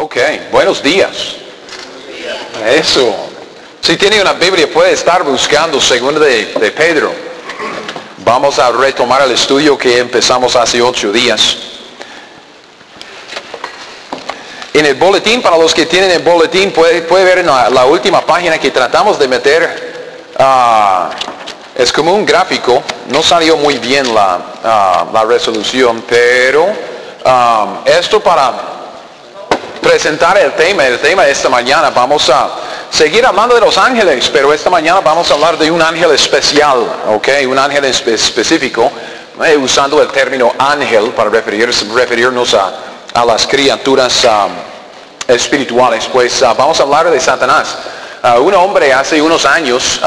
Ok, buenos días. Eso. Si tiene una Biblia puede estar buscando segunda de Pedro. Vamos a retomar el estudio que empezamos hace 8 días. En el boletín, para los que tienen el boletín, puede ver en la última página que tratamos de meter, es como un gráfico. No salió muy bien la resolución, pero esto para presentar el tema de esta mañana. Vamos a seguir hablando de los ángeles, pero esta mañana vamos a hablar de un ángel especial, ¿ok? Un ángel específico, usando el término ángel para referirnos a las criaturas espirituales. Pues vamos a hablar de Satanás. Un hombre hace unos años,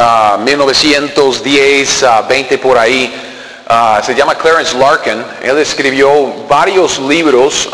1910, 20 por ahí, se llama Clarence Larkin. Él escribió varios libros.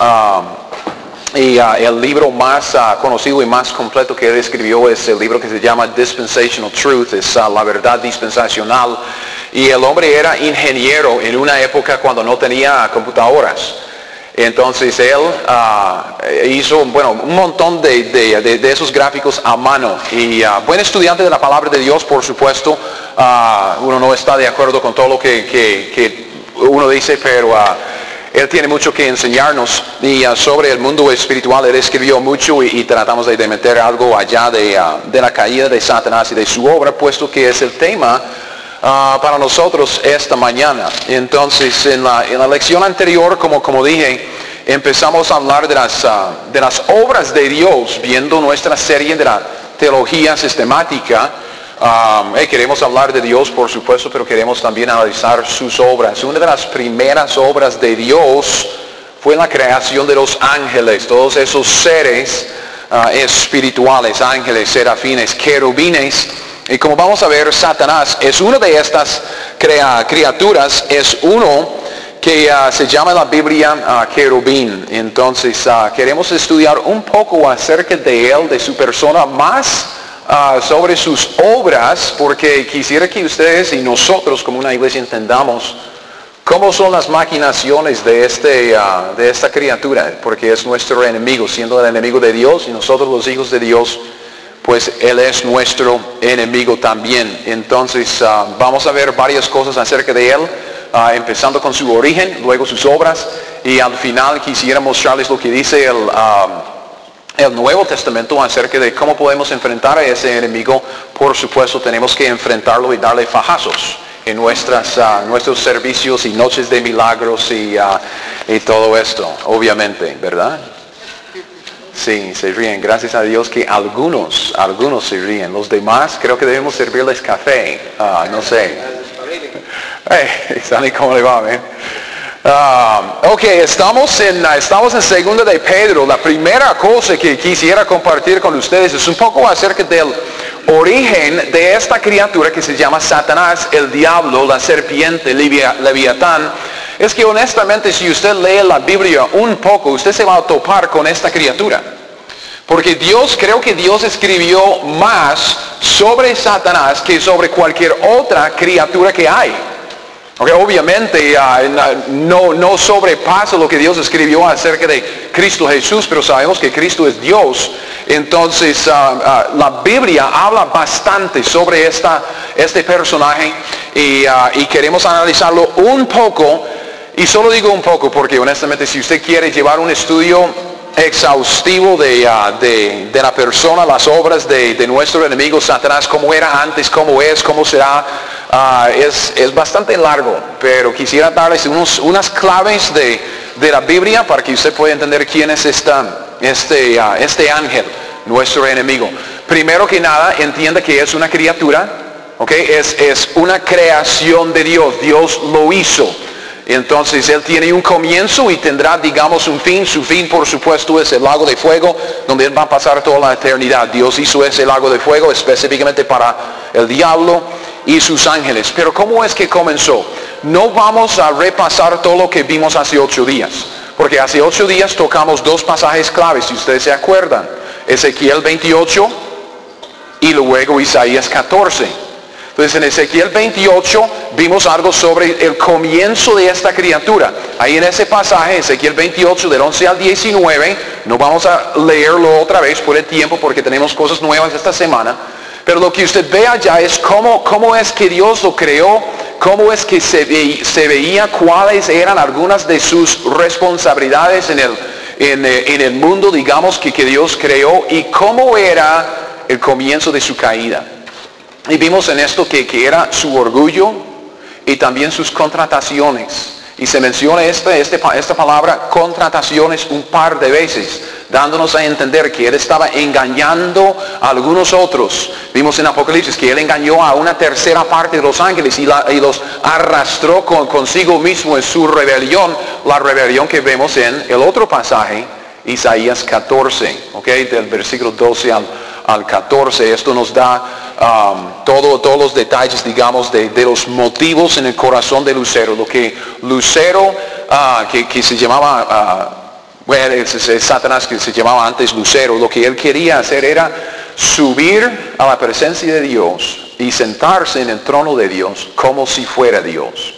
Y el libro más conocido y más completo que él escribió es el libro que se llama Dispensational Truth, es la verdad dispensacional. Y el hombre era ingeniero en una época cuando no tenía computadoras. Entonces él hizo un montón de esos gráficos a mano. Y buen estudiante de la palabra de Dios, por supuesto. Uno no está de acuerdo con todo lo que uno dice, pero él tiene mucho que enseñarnos y sobre el mundo espiritual. Él escribió mucho y tratamos de meter algo allá de la caída de Satanás y de su obra, puesto que es el tema para nosotros esta mañana. Entonces, en la lección anterior, como dije, empezamos a hablar de las obras de Dios, viendo nuestra serie de la teología sistemática. Queremos hablar de Dios, por supuesto, pero queremos también analizar sus obras. Una de las primeras obras de Dios fue la creación de los ángeles, todos esos seres espirituales, ángeles, serafines, querubines. Y como vamos a ver, Satanás es una de estas criaturas, es uno que se llama en la Biblia querubín. Entonces queremos estudiar un poco acerca de él, de su persona, más sobre sus obras, porque quisiera que ustedes y nosotros como una iglesia entendamos cómo son las maquinaciones de esta criatura, porque es nuestro enemigo, siendo el enemigo de Dios y nosotros los hijos de Dios, pues él es nuestro enemigo también. Entonces vamos a ver varias cosas acerca de él, empezando con su origen, luego sus obras, y al final quisiera mostrarles lo que dice el Nuevo Testamento acerca de cómo podemos enfrentar a ese enemigo. Por supuesto, tenemos que enfrentarlo y darle fajazos en nuestros servicios y noches de milagros y todo esto, obviamente, ¿verdad? Sí, se ríen. Gracias a Dios que algunos se ríen. Los demás creo que debemos servirles café. No sé. ¿Saben cómo le va, Ok, estamos en segunda de Pedro. La primera cosa que quisiera compartir con ustedes es un poco acerca del origen de esta criatura que se llama Satanás, el diablo, la serpiente, Leviatán. Es que honestamente, si usted lee la Biblia un poco, usted se va a topar con esta criatura. Porque creo que Dios escribió más sobre Satanás que sobre cualquier otra criatura que hay. Okay, obviamente no sobrepasa lo que Dios escribió acerca de Cristo Jesús, pero sabemos que Cristo es Dios. Entonces la Biblia habla bastante sobre este personaje y queremos analizarlo un poco. Y solo digo un poco porque honestamente, si usted quiere llevar un estudio exhaustivo de la persona, las obras de nuestro enemigo Satanás, cómo era antes, cómo es, cómo será, es bastante largo, pero quisiera darles unas claves de la Biblia para que usted pueda entender quién es este ángel, nuestro enemigo. Primero que nada, entienda que es una criatura, ¿okay? Es una creación de Dios. Dios lo hizo. Entonces él tiene un comienzo y tendrá, digamos, un fin. Su fin, por supuesto, es el lago de fuego, donde él va a pasar toda la eternidad. Dios hizo ese lago de fuego específicamente para el diablo y sus ángeles. Pero ¿cómo es que comenzó? No vamos a repasar todo lo que vimos hace 8 días, porque hace 8 días tocamos 2 pasajes claves, si ustedes se acuerdan. Ezequiel 28 y luego Isaías 14. Entonces en Ezequiel 28 vimos algo sobre el comienzo de esta criatura. Ahí en ese pasaje, Ezequiel 28 del 11 al 19, no vamos a leerlo otra vez por el tiempo porque tenemos cosas nuevas esta semana. Pero lo que usted ve allá es cómo es que Dios lo creó, cómo es que se veía cuáles eran algunas de sus responsabilidades en el mundo, digamos, que Dios creó y cómo era el comienzo de su caída. Y vimos en esto que era su orgullo y también sus contrataciones. Y se menciona esta palabra contrataciones un par de veces, dándonos a entender que él estaba engañando a algunos otros. Vimos en Apocalipsis que él engañó a una tercera parte de los ángeles y los arrastró consigo mismo en su rebelión, la rebelión que vemos en el otro pasaje, Isaías 14, del versículo 12 al 14. Esto nos da todos los detalles, digamos, de los motivos en el corazón de Lucero. Lo que Lucero, que se llamaba, es Satanás, que se llamaba antes Lucero, lo que él quería hacer era subir a la presencia de Dios y sentarse en el trono de Dios como si fuera Dios.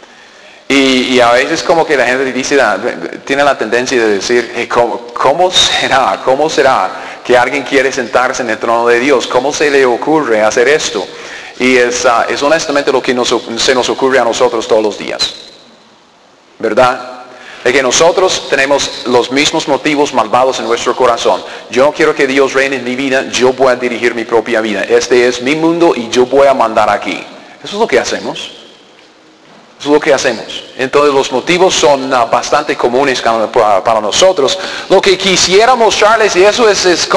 Y a veces como que la gente dice, tiene la tendencia de decir, ¿cómo será que alguien quiere sentarse en el trono de Dios? ¿Cómo se le ocurre hacer esto? Y es honestamente lo que se nos ocurre a nosotros todos los días, ¿verdad? De que nosotros tenemos los mismos motivos malvados en nuestro corazón. Yo no quiero que Dios reine en mi vida, yo voy a dirigir mi propia vida. Este es mi mundo y yo voy a mandar aquí. Eso es lo que hacemos. Eso es lo que hacemos. Entonces los motivos son bastante comunes para nosotros. Lo que quisiera mostrarles, y eso es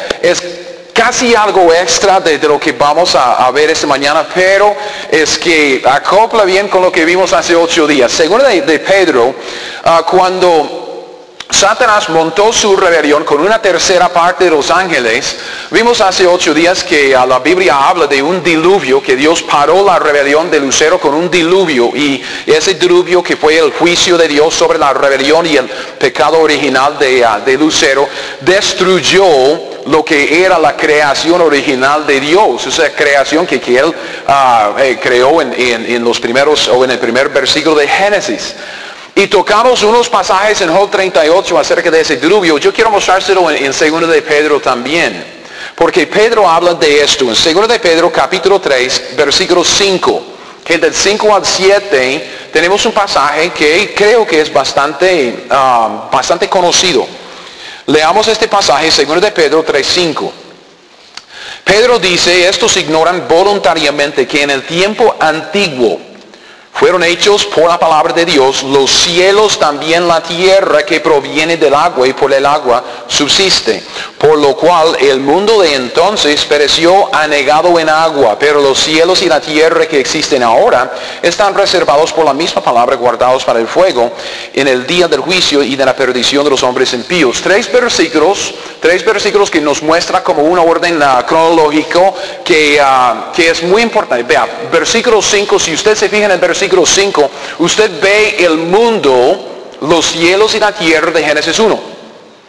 casi algo extra de lo que vamos a ver esta mañana, pero es que acopla bien con lo que vimos hace 8 días. Según de Pedro, cuando Satanás montó su rebelión con una tercera parte de los ángeles, vimos hace 8 días que la Biblia habla de un diluvio, que Dios paró la rebelión de Lucero con un diluvio, y ese diluvio que fue el juicio de Dios sobre la rebelión y el pecado original de Lucero, destruyó lo que era la creación original de Dios, esa creación que él creó en los primeros, o en el primer versículo de Génesis. Y tocamos unos pasajes en Job 38 acerca de ese diluvio. Yo quiero mostrárselo en 2 de Pedro también. Porque Pedro habla de esto. En 2 de Pedro capítulo 3, versículo 5. Que del 5 al 7 tenemos un pasaje que creo que es bastante conocido. Leamos este pasaje, 2 de Pedro 3, 5. Pedro dice, estos ignoran voluntariamente que en el tiempo antiguo fueron hechos por la palabra de Dios los cielos, también la tierra que proviene del agua y por el agua subsiste. Por lo cual el mundo de entonces pereció anegado en agua, pero los cielos y la tierra que existen ahora están reservados por la misma palabra, guardados para el fuego en el día del juicio y de la perdición de los hombres impíos. 3 versículos que nos muestra como un orden cronológico que es muy importante. Vea, versículo 5, si usted se fija en el versículo 5, usted ve el mundo, los cielos y la tierra de Génesis 1.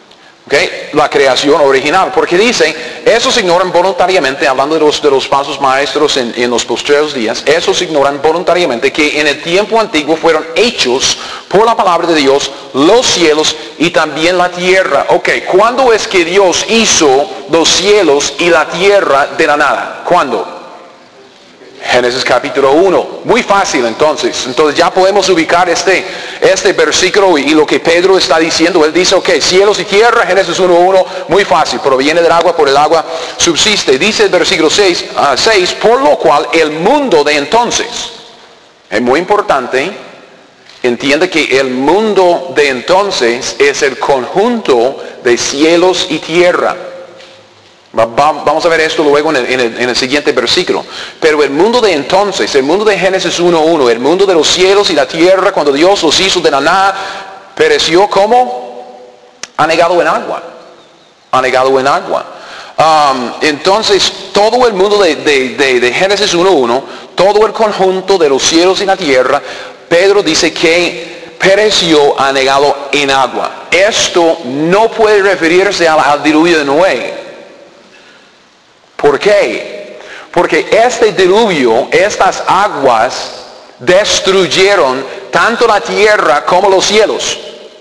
La creación original, porque dice, esos ignoran voluntariamente, hablando de los falsos maestros en los postreros días, esos ignoran voluntariamente que en el tiempo antiguo fueron hechos por la palabra de Dios los cielos y también la tierra. ¿Cuándo es que Dios hizo los cielos y la tierra de la nada? ¿Cuándo? Génesis capítulo 1. Muy fácil entonces. Entonces ya podemos ubicar este versículo y lo que Pedro está diciendo. Él dice, cielos y tierra, Génesis 1:1, muy fácil. Proviene del agua, por el agua subsiste. Dice el versículo 6, por lo cual el mundo de entonces, es muy importante, entiende que el mundo de entonces es el conjunto de cielos y tierra. Vamos a ver esto luego en el siguiente versículo. Pero el mundo de entonces, el mundo de Génesis 1:1, el mundo de los cielos y la tierra, cuando Dios los hizo de la nada, pereció como anegado en agua. Anegado en agua. Entonces, todo el mundo de Génesis 1:1, todo el conjunto de los cielos y la tierra, Pedro dice que pereció anegado en agua. Esto no puede referirse al diluvio de Noé. ¿Por qué? Porque este diluvio, estas aguas, destruyeron tanto la tierra como los cielos.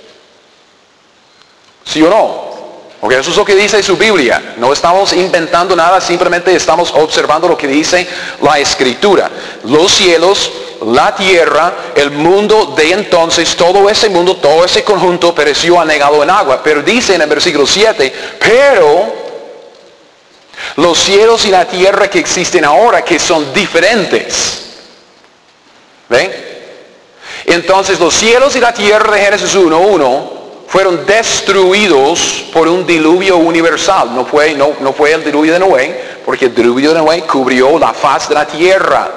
¿Sí o no? Porque eso es lo que dice su Biblia. No estamos inventando nada, simplemente estamos observando lo que dice la Escritura. Los cielos, la tierra, el mundo de entonces, todo ese mundo, todo ese conjunto pereció anegado en agua. Pero dice en el versículo 7, pero los cielos y la tierra que existen ahora, que son diferentes. ¿Ven? Entonces los cielos y la tierra de Génesis 1:1 fueron destruidos por un diluvio universal. No fue el diluvio de Noé, porque el diluvio de Noé cubrió la faz de la tierra.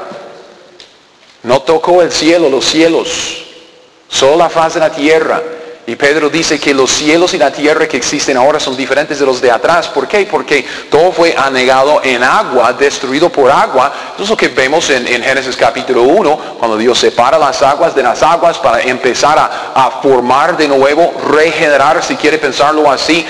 No tocó el cielo, los cielos, solo la faz de la tierra. Y Pedro dice que los cielos y la tierra que existen ahora son diferentes de los de atrás. ¿Por qué? Porque todo fue anegado en agua, destruido por agua. Eso es lo que vemos en Génesis capítulo 1, cuando Dios separa las aguas de las aguas para empezar a formar de nuevo, regenerar, si quiere pensarlo así,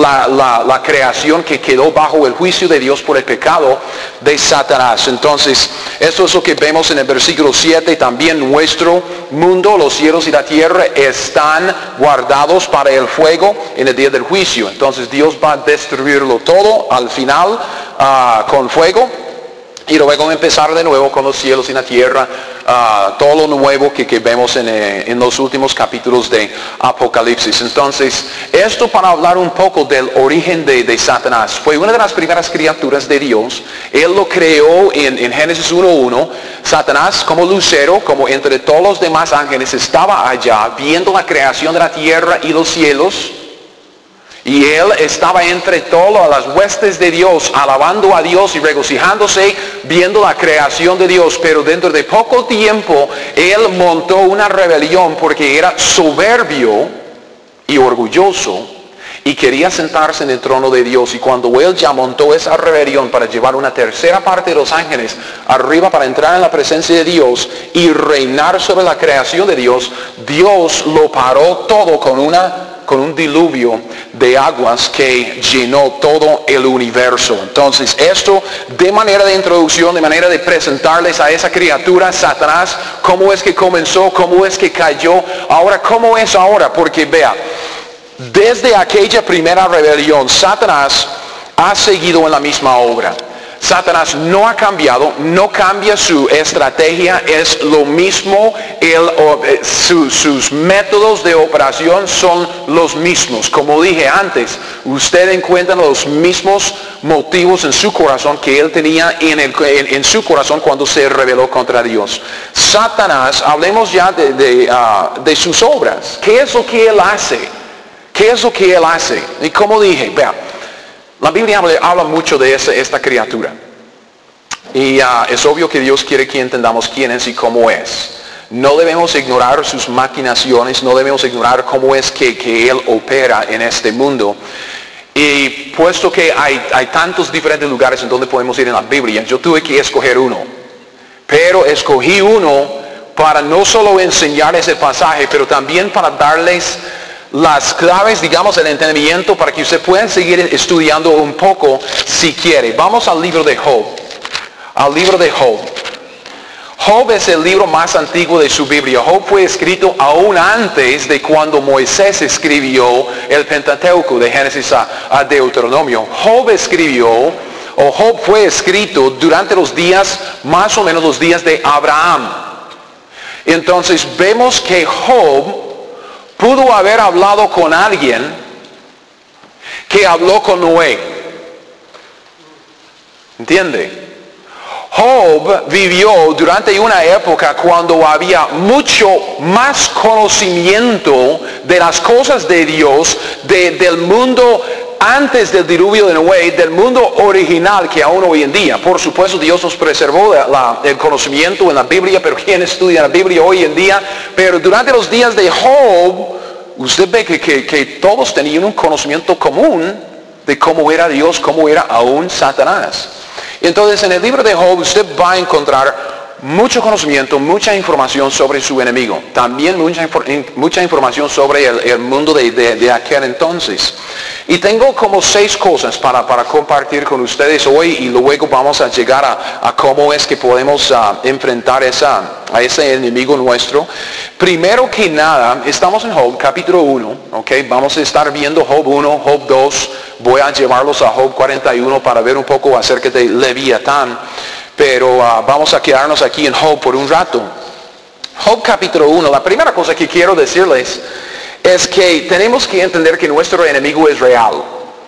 la creación que quedó bajo el juicio de Dios por el pecado de Satanás. Entonces, esto es lo que vemos en el versículo 7. También nuestro mundo, los cielos y la tierra están guardados para el fuego en el día del juicio. Entonces Dios va a destruirlo todo al final con fuego, y luego empezar de nuevo con los cielos y la tierra, todo lo nuevo que vemos en los últimos capítulos de Apocalipsis. Entonces, esto para hablar un poco del origen de Satanás. Fue una de las primeras criaturas de Dios. Él lo creó en Génesis 1:1. Satanás, como lucero, como entre todos los demás ángeles, estaba allá viendo la creación de la tierra y los cielos. Y él estaba entre todas las huestes de Dios, alabando a Dios y regocijándose, viendo la creación de Dios. Pero dentro de poco tiempo, él montó una rebelión porque era soberbio y orgulloso y quería sentarse en el trono de Dios. Y cuando él ya montó esa rebelión para llevar una tercera parte de los ángeles arriba para entrar en la presencia de Dios y reinar sobre la creación de Dios, Dios lo paró todo con un diluvio de aguas que llenó todo el universo. Entonces, esto de manera de introducción, de manera de presentarles a esa criatura, Satanás, cómo es que comenzó, cómo es que cayó, ahora cómo es ahora, porque vea, desde aquella primera rebelión, Satanás ha seguido en la misma obra. Satanás no ha cambiado, no cambia su estrategia, es lo mismo, sus métodos de operación son los mismos. Como dije antes, usted encuentra los mismos motivos en su corazón que él tenía en su corazón cuando se rebeló contra Dios. Satanás, hablemos ya de sus obras. ¿Qué es lo que él hace? ¿Qué es lo que él hace? Y como dije, vea, la Biblia habla mucho de esta criatura. Y es obvio que Dios quiere que entendamos quién es y cómo es. No debemos ignorar sus maquinaciones, no debemos ignorar cómo es que Él opera en este mundo. Y puesto que hay tantos diferentes lugares en donde podemos ir en la Biblia, yo tuve que escoger uno. Pero escogí uno para no solo enseñarles el pasaje, pero también para darles las claves, digamos, el entendimiento para que usted pueda seguir estudiando un poco si quiere. Vamos al libro de Job. Al libro de Job. Job es el libro más antiguo de su Biblia. Job fue escrito aún antes de cuando Moisés escribió el Pentateuco de Génesis a Deuteronomio. Job fue escrito durante los días, más o menos los días de Abraham. Entonces vemos que Job pudo haber hablado con alguien que habló con Noé. ¿Entiende? Job vivió durante una época cuando había mucho más conocimiento de las cosas de Dios, del mundo antes del diluvio de Noé, del mundo original que aún hoy en día. Por supuesto, Dios nos preservó el conocimiento en la Biblia, pero ¿quién estudia la Biblia hoy en día? Pero durante los días de Job, usted ve que todos tenían un conocimiento común de cómo era Dios, cómo era aún Satanás. Entonces, en el libro de Job usted va a encontrar mucho conocimiento, mucha información sobre su enemigo. También mucha información sobre el mundo de aquel entonces. Y tengo como 6 cosas para compartir con ustedes hoy y luego vamos a llegar a cómo es que podemos enfrentar a ese enemigo nuestro. Primero que nada, estamos en Job capítulo 1, ¿ok? Vamos a estar viendo Job 1, Job 2. Voy a llevarlos a Job 41 para ver un poco acerca de Leviatán. Pero vamos a quedarnos aquí en Job por un rato. Job capítulo 1, la primera cosa que quiero decirles es que tenemos que entender que nuestro enemigo es real.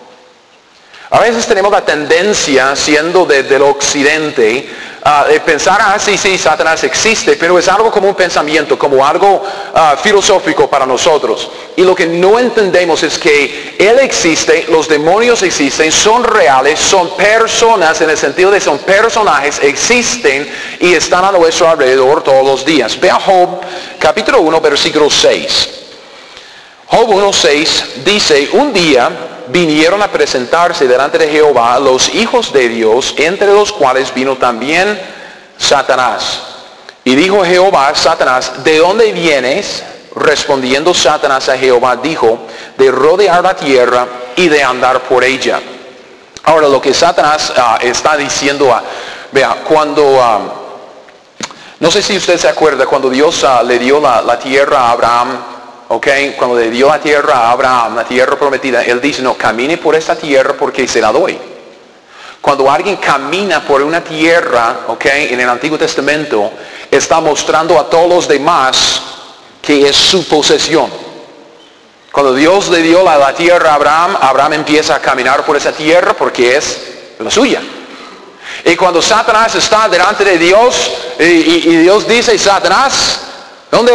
A veces tenemos la tendencia, siendo del occidente, de pensar, sí, Satanás existe, pero es algo como un pensamiento, como algo filosófico para nosotros. Y lo que no entendemos es que Él existe, los demonios existen, son reales, son personas, en el sentido de son personajes, existen y están a nuestro alrededor todos los días. Ve a Job, capítulo 1, versículo 6. Job 1:6 dice, un día vinieron a presentarse delante de Jehová los hijos de Dios, entre los cuales vino también Satanás. Y dijo Jehová a Satanás, ¿de dónde vienes? Respondiendo Satanás a Jehová, dijo, de rodear la tierra y de andar por ella. Ahora lo que Satanás está diciendo, vea, cuando, no sé si usted se acuerda, cuando Dios le dio la tierra a Abraham, okay, cuando le dio la tierra a Abraham, la tierra prometida, Él dice, no, camine por esta tierra porque se la doy. Cuando alguien camina por una tierra, okay, en el Antiguo Testamento, está mostrando a todos los demás que es su posesión. Cuando Dios le dio la tierra a Abraham, Abraham empieza a caminar por esa tierra porque es la suya. Y cuando Satanás está delante de Dios, y Dios dice, Satanás, ¿dónde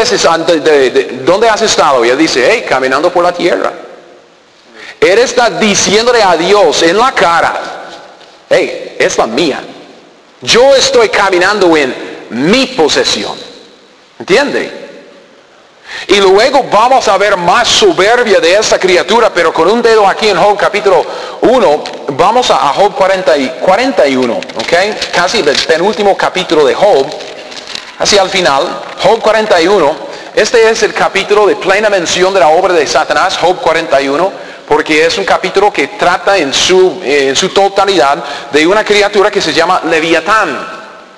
has estado? Y él dice, hey, caminando por la tierra. Él está diciéndole a Dios en la cara, hey, es la mía. Yo estoy caminando en mi posesión. ¿Entiende? Y luego vamos a ver más soberbia de esa criatura, pero con un dedo aquí en Job capítulo 1, vamos a Job 41, ¿ok? Casi el penúltimo capítulo de Job. Hacia el final, Job 41, este es el capítulo de plena mención de la obra de Satanás, Job 41, porque es un capítulo que trata en su totalidad de una criatura que se llama Leviatán.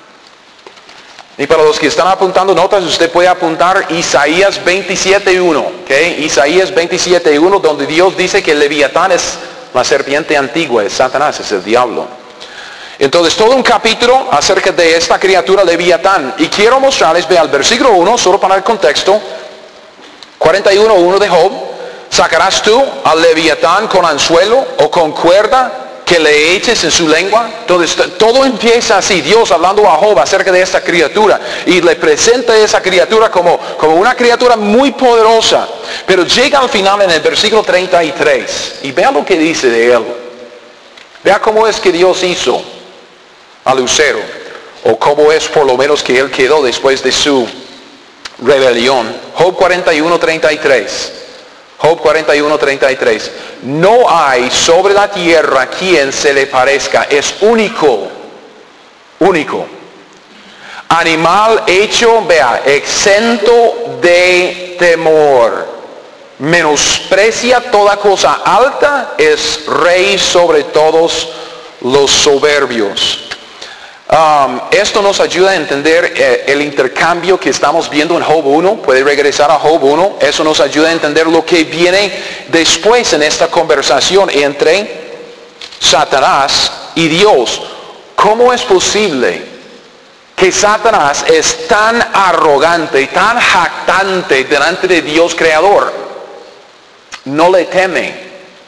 Y para los que están apuntando notas, usted puede apuntar Isaías 27.1, ¿ok? Isaías 27.1, donde Dios dice que el Leviatán es la serpiente antigua, es Satanás, es el diablo. Entonces todo un capítulo acerca de esta criatura Leviatán. Y quiero mostrarles, vean el versículo 1, solo para el contexto. 41.1 de Job. ¿Sacarás tú al Leviatán con anzuelo o con cuerda que le eches en su lengua? Entonces todo empieza así, Dios hablando a Job acerca de esta criatura. Y le presenta a esa criatura como una criatura muy poderosa. Pero llega al final en el versículo 33. Y vea lo que dice de él. Vea cómo es que Dios hizo a Lucero, o cómo es por lo menos que él quedó después de su rebelión. Job 41:33. Job 41:33. No hay sobre la tierra quien se le parezca, es único. Animal hecho, vea, exento de temor. Menosprecia toda cosa alta, es rey sobre todos los soberbios. Esto nos ayuda a entender el intercambio que estamos viendo en Job 1. Puede regresar a Job 1. Eso nos ayuda a entender lo que viene después en esta conversación entre Satanás y Dios. ¿Cómo es posible que Satanás es tan arrogante, tan jactante delante de Dios creador? No le teme.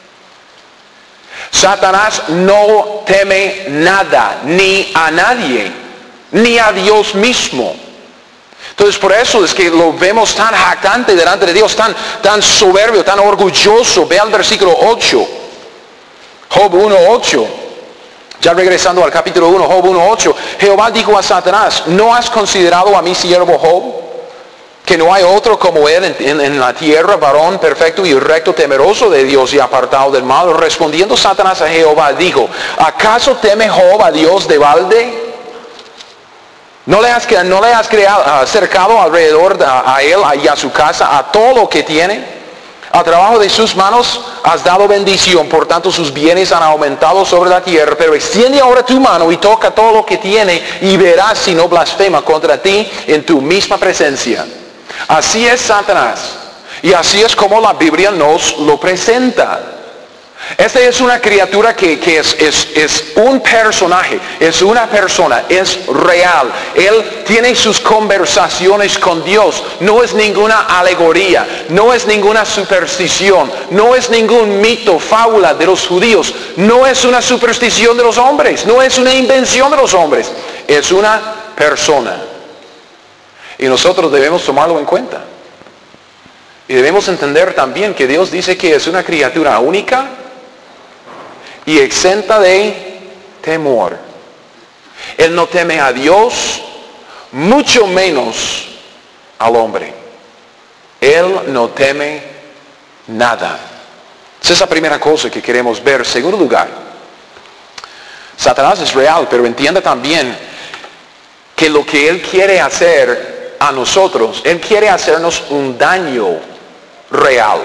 Satanás no teme nada, ni a nadie, ni a Dios mismo. Entonces por eso es que lo vemos tan jactante delante de Dios, tan soberbio, tan orgulloso. Ve al versículo 8. Job 1:8. Ya regresando al capítulo 1, Job 1:8. Jehová dijo a Satanás, ¿no has considerado a mi siervo Job? Que no hay otro como él en la tierra, varón perfecto y recto, temeroso de Dios y apartado del mal. Respondiendo Satanás a Jehová, dijo, ¿acaso teme Job a Dios de balde? No le has acercado alrededor a él y a su casa, a todo lo que tiene. Al trabajo de sus manos has dado bendición, por tanto sus bienes han aumentado sobre la tierra. Pero extiende ahora tu mano y toca todo lo que tiene y verás si no blasfema contra ti en tu misma presencia. Así es Satanás. Y así es como la Biblia nos lo presenta. Esta es una criatura que es un personaje, es una persona, es real. Él tiene sus conversaciones con Dios. No es ninguna alegoría, no es ninguna superstición, no es ningún mito, fábula de los judíos, no es una superstición de los hombres, no es una invención de los hombres, es una persona. Y nosotros debemos tomarlo en cuenta. Y debemos entender también que Dios dice que es una criatura única y exenta de temor. Él no teme a Dios, mucho menos al hombre. Él no teme nada. Esa es la primera cosa que queremos ver. Segundo lugar, Satanás es real, pero entienda también que lo que él quiere hacer a nosotros, él quiere hacernos un daño real.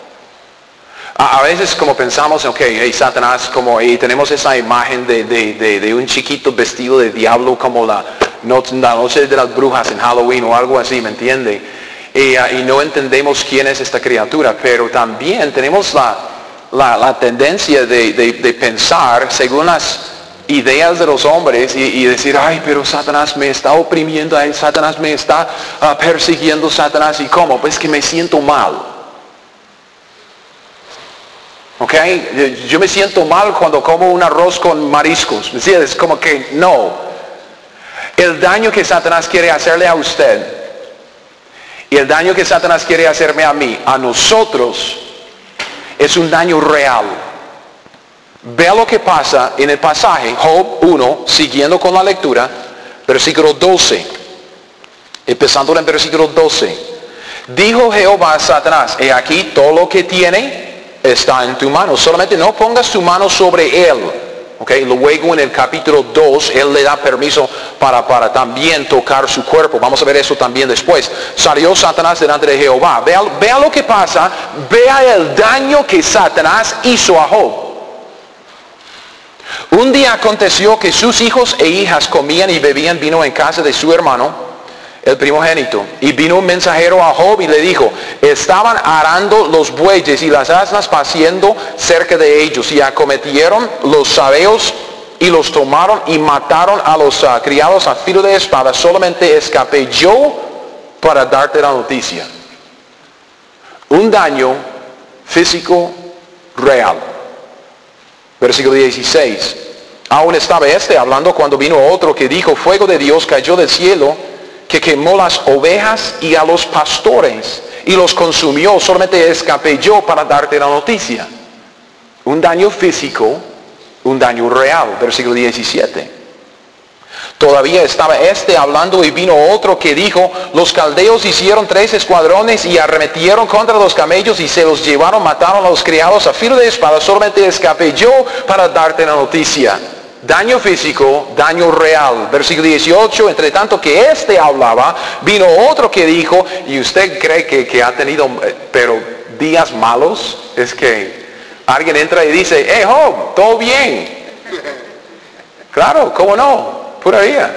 A veces como pensamos, Satanás, tenemos esa imagen de un chiquito vestido de diablo como la noche de las brujas en Halloween o algo así, ¿me entiende? Y no entendemos quién es esta criatura, pero también tenemos la tendencia de pensar según las ideas de los hombres y decir, pero Satanás me está oprimiendo, Satanás me está persiguiendo, Satanás, ¿y cómo? Pues que me siento mal. Yo me siento mal cuando como un arroz con mariscos. ¿Me entiendes? Como que no. El daño que Satanás quiere hacerle a usted y el daño que Satanás quiere hacerme a mí, a nosotros, es un daño real. Vea lo que pasa en el pasaje, Job 1, siguiendo con la lectura, versículo 12. Empezando en el versículo 12. Dijo Jehová a Satanás, he aquí todo lo que tiene está en tu mano, solamente no pongas tu mano sobre él. Luego en el capítulo 2 él le da permiso para también tocar su cuerpo. Vamos a ver eso también después. Salió Satanás delante de Jehová. Vea lo que pasa, vea el daño que Satanás hizo a Job. Un día aconteció que sus hijos e hijas comían y bebían vino en casa de su hermano, el primogénito. Y vino un mensajero a Job y le dijo, estaban arando los bueyes y las asnas paciendo cerca de ellos, y acometieron los sabeos y los tomaron y mataron a los criados a filo de espada. Solamente escapé yo para darte la noticia. Un daño físico real. Versículo 16. Aún estaba hablando cuando vino otro que dijo, fuego de Dios cayó del cielo, que quemó las ovejas y a los pastores y los consumió. Solamente escapé yo para darte la noticia. Un daño físico, un daño real. Versículo 17. Todavía estaba hablando y vino otro que dijo, los caldeos hicieron 3 escuadrones y arremetieron contra los camellos y se los llevaron, mataron a los criados a filo de espada. Solamente escapé yo para darte la noticia. Daño físico, daño real. Versículo 18, entre tanto que hablaba, vino otro que dijo, y usted cree que ha tenido, pero días malos, es que alguien entra y dice, Job, todo bien. Claro, ¿cómo no? Pura vida.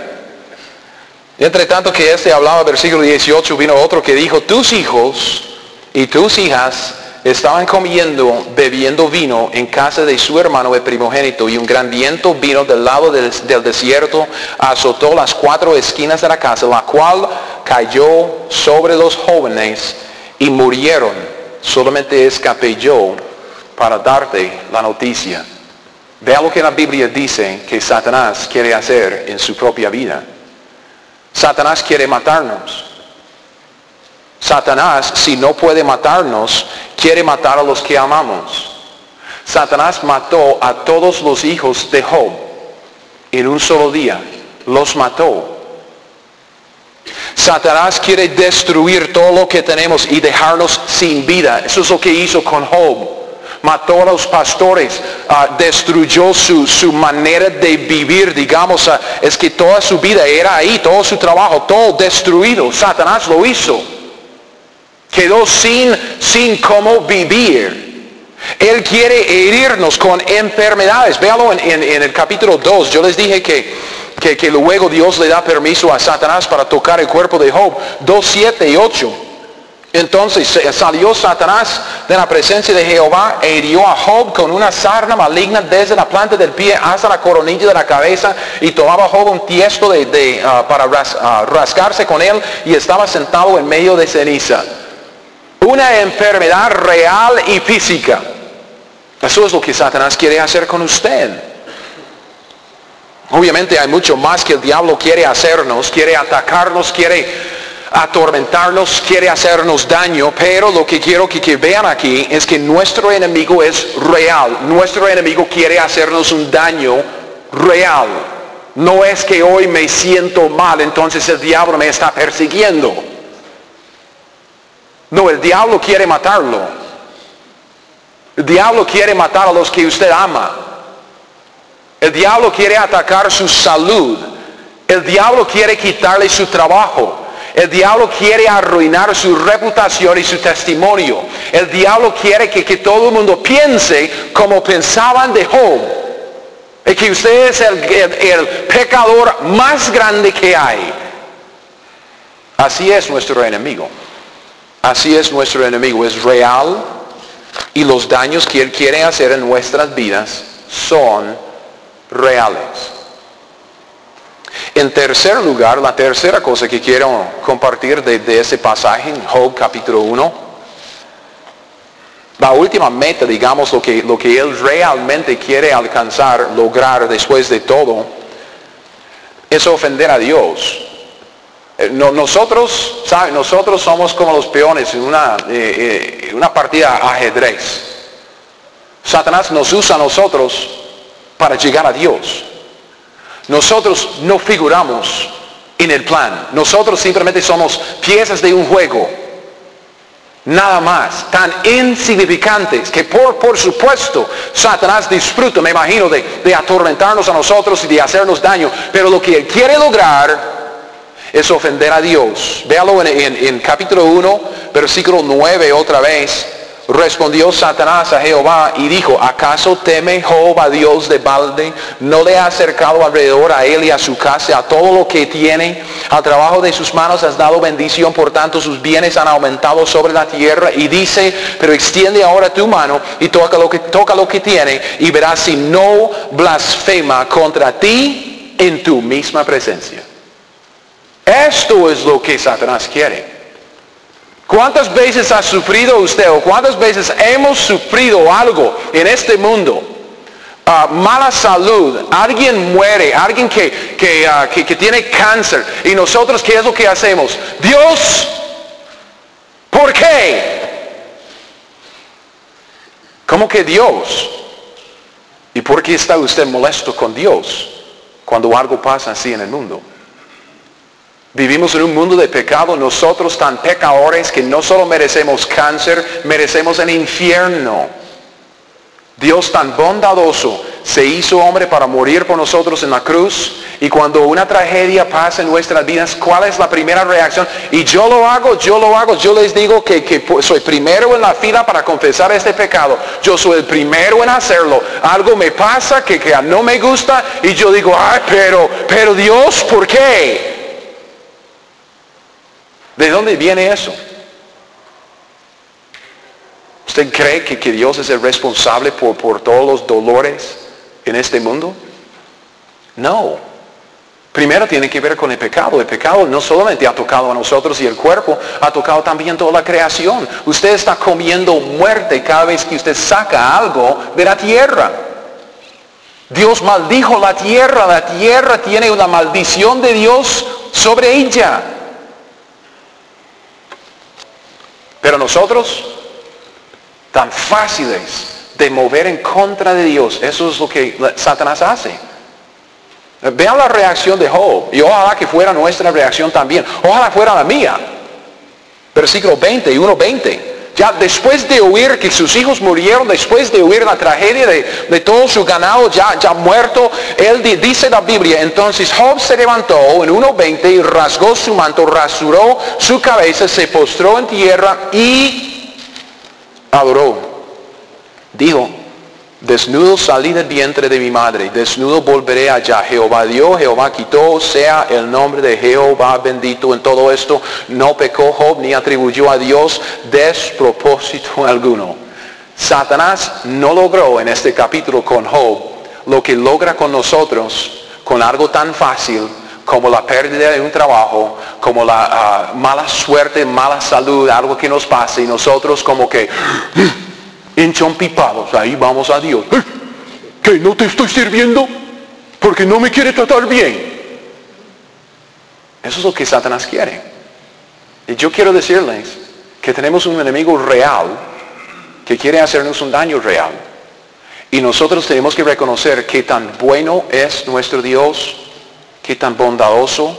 Y entre tanto que hablaba, versículo 18, vino otro que dijo, tus hijos y tus hijas estaban comiendo, bebiendo vino en casa de su hermano el primogénito, y un gran viento vino del lado del desierto, azotó las 4 esquinas de la casa, la cual cayó sobre los jóvenes y murieron. Solamente escapé yo para darte la noticia. Vea lo que la Biblia dice que Satanás quiere hacer en su propia vida. Satanás quiere matarnos. Satanás, si no puede matarnos, quiere matar a los que amamos. Satanás mató a todos los hijos de Job en un solo día. Los mató. Satanás quiere destruir todo lo que tenemos y dejarnos sin vida. Eso es lo que hizo con Job. mató a los pastores, destruyó su manera de vivir, digamos, es que toda su vida era ahí, todo su trabajo, todo destruido. Satanás lo hizo. Quedó sin cómo vivir. Él quiere herirnos con enfermedades. Véalo en el capítulo 2. Yo les dije que luego Dios le da permiso a Satanás para tocar el cuerpo de Job. 2, 7 y 8. Entonces salió Satanás de la presencia de Jehová e hirió a Job con una sarna maligna desde la planta del pie hasta la coronilla de la cabeza, y tomaba Job un tiesto para rascarse con él, y estaba sentado en medio de ceniza. Una enfermedad real y física. Eso es lo que Satanás quiere hacer con usted. Obviamente hay mucho más que el diablo quiere hacernos, quiere atacarnos, quiere atormentarnos, quiere hacernos daño, pero lo que quiero que vean aquí es que nuestro enemigo es real. Nuestro enemigo quiere hacernos un daño real. No es que hoy me siento mal, entonces el diablo me está persiguiendo. No, el diablo quiere matarlo. El diablo quiere matar a los que usted ama. El diablo quiere atacar su salud. El diablo quiere quitarle su trabajo. El diablo quiere arruinar su reputación y su testimonio. El diablo quiere que todo el mundo piense como pensaban de Job. Y que usted es el pecador más grande que hay. Así es nuestro enemigo. Así es nuestro enemigo. Es real. Y los daños que él quiere hacer en nuestras vidas son reales. En tercer lugar, la tercera cosa que quiero compartir de ese pasaje en Job capítulo 1, la última meta, digamos, lo que él realmente quiere alcanzar, lograr después de todo, es ofender a Dios. Nosotros somos como los peones en una partida de ajedrez. Satanás nos usa a nosotros para llegar a Dios. Nosotros no figuramos en el plan. Nosotros simplemente somos piezas de un juego. Nada más. Tan insignificantes que por supuesto Satanás disfruta, me imagino, de atormentarnos a nosotros y de hacernos daño. Pero lo que él quiere lograr es ofender a Dios. Véalo en capítulo 1, versículo 9 otra vez. Respondió Satanás a Jehová y dijo: ¿acaso teme Job a Dios de balde? ¿No le ha acercado alrededor a él y a su casa, a todo lo que tiene? Al trabajo de sus manos has dado bendición, por tanto sus bienes han aumentado sobre la tierra. Y dice: pero extiende ahora tu mano y toca lo que tiene, y verás si no blasfema contra ti en tu misma presencia. Esto es lo que Satanás quiere. ¿Cuántas veces ha sufrido usted, o cuántas veces hemos sufrido algo en este mundo? Mala salud, alguien muere, alguien que tiene cáncer, y nosotros, ¿qué es lo que hacemos? Dios, ¿por qué? ¿Cómo que Dios? ¿Y por qué está usted molesto con Dios cuando algo pasa así en el mundo? Vivimos en un mundo de pecado, nosotros tan pecadores que no solo merecemos cáncer, merecemos el infierno. Dios tan bondadoso se hizo hombre para morir por nosotros en la cruz, y cuando una tragedia pasa en nuestras vidas, ¿cuál es la primera reacción? Y yo lo hago, yo les digo que soy primero en la fila para confesar este pecado. Yo soy el primero en hacerlo. Algo me pasa que no me gusta y yo digo: ay, pero Dios, ¿por qué? ¿De dónde viene eso? ¿Usted cree que Dios es el responsable por todos los dolores en este mundo? No. Primero tiene que ver con el pecado. El pecado no solamente ha tocado a nosotros y el cuerpo, ha tocado también toda la creación. Usted está comiendo muerte cada vez que usted saca algo de la tierra. Dios maldijo la tierra tiene una maldición de Dios sobre ella. Pero nosotros, tan fáciles de mover en contra de Dios, eso es lo que Satanás hace. Vean la reacción de Job, y ojalá que fuera nuestra reacción también. Ojalá fuera la mía. Versículo 20, 1:20. Ya después de oír que sus hijos murieron, después de oír la tragedia de todo su ganado ya muerto, dice la Biblia, entonces Job se levantó en 1:20 y rasgó su manto, rasuró su cabeza, se postró en tierra y adoró. Dijo, desnudo salí del vientre de mi madre, desnudo volveré allá. Jehová dio, Jehová quitó, sea el nombre de Jehová bendito. En todo esto no pecó Job ni atribuyó a Dios despropósito alguno. Satanás no logró en este capítulo con Job lo que logra con nosotros con algo tan fácil como la pérdida de un trabajo, como la mala suerte, mala salud, algo que nos pase y nosotros como que enchompipados, ahí vamos a Dios. ¿Qué? ¿No te estoy sirviendo? Porque no me quiere tratar bien. Eso es lo que Satanás quiere. Y yo quiero decirles que tenemos un enemigo real que quiere hacernos un daño real. Y nosotros tenemos que reconocer qué tan bueno es nuestro Dios, qué tan bondadoso,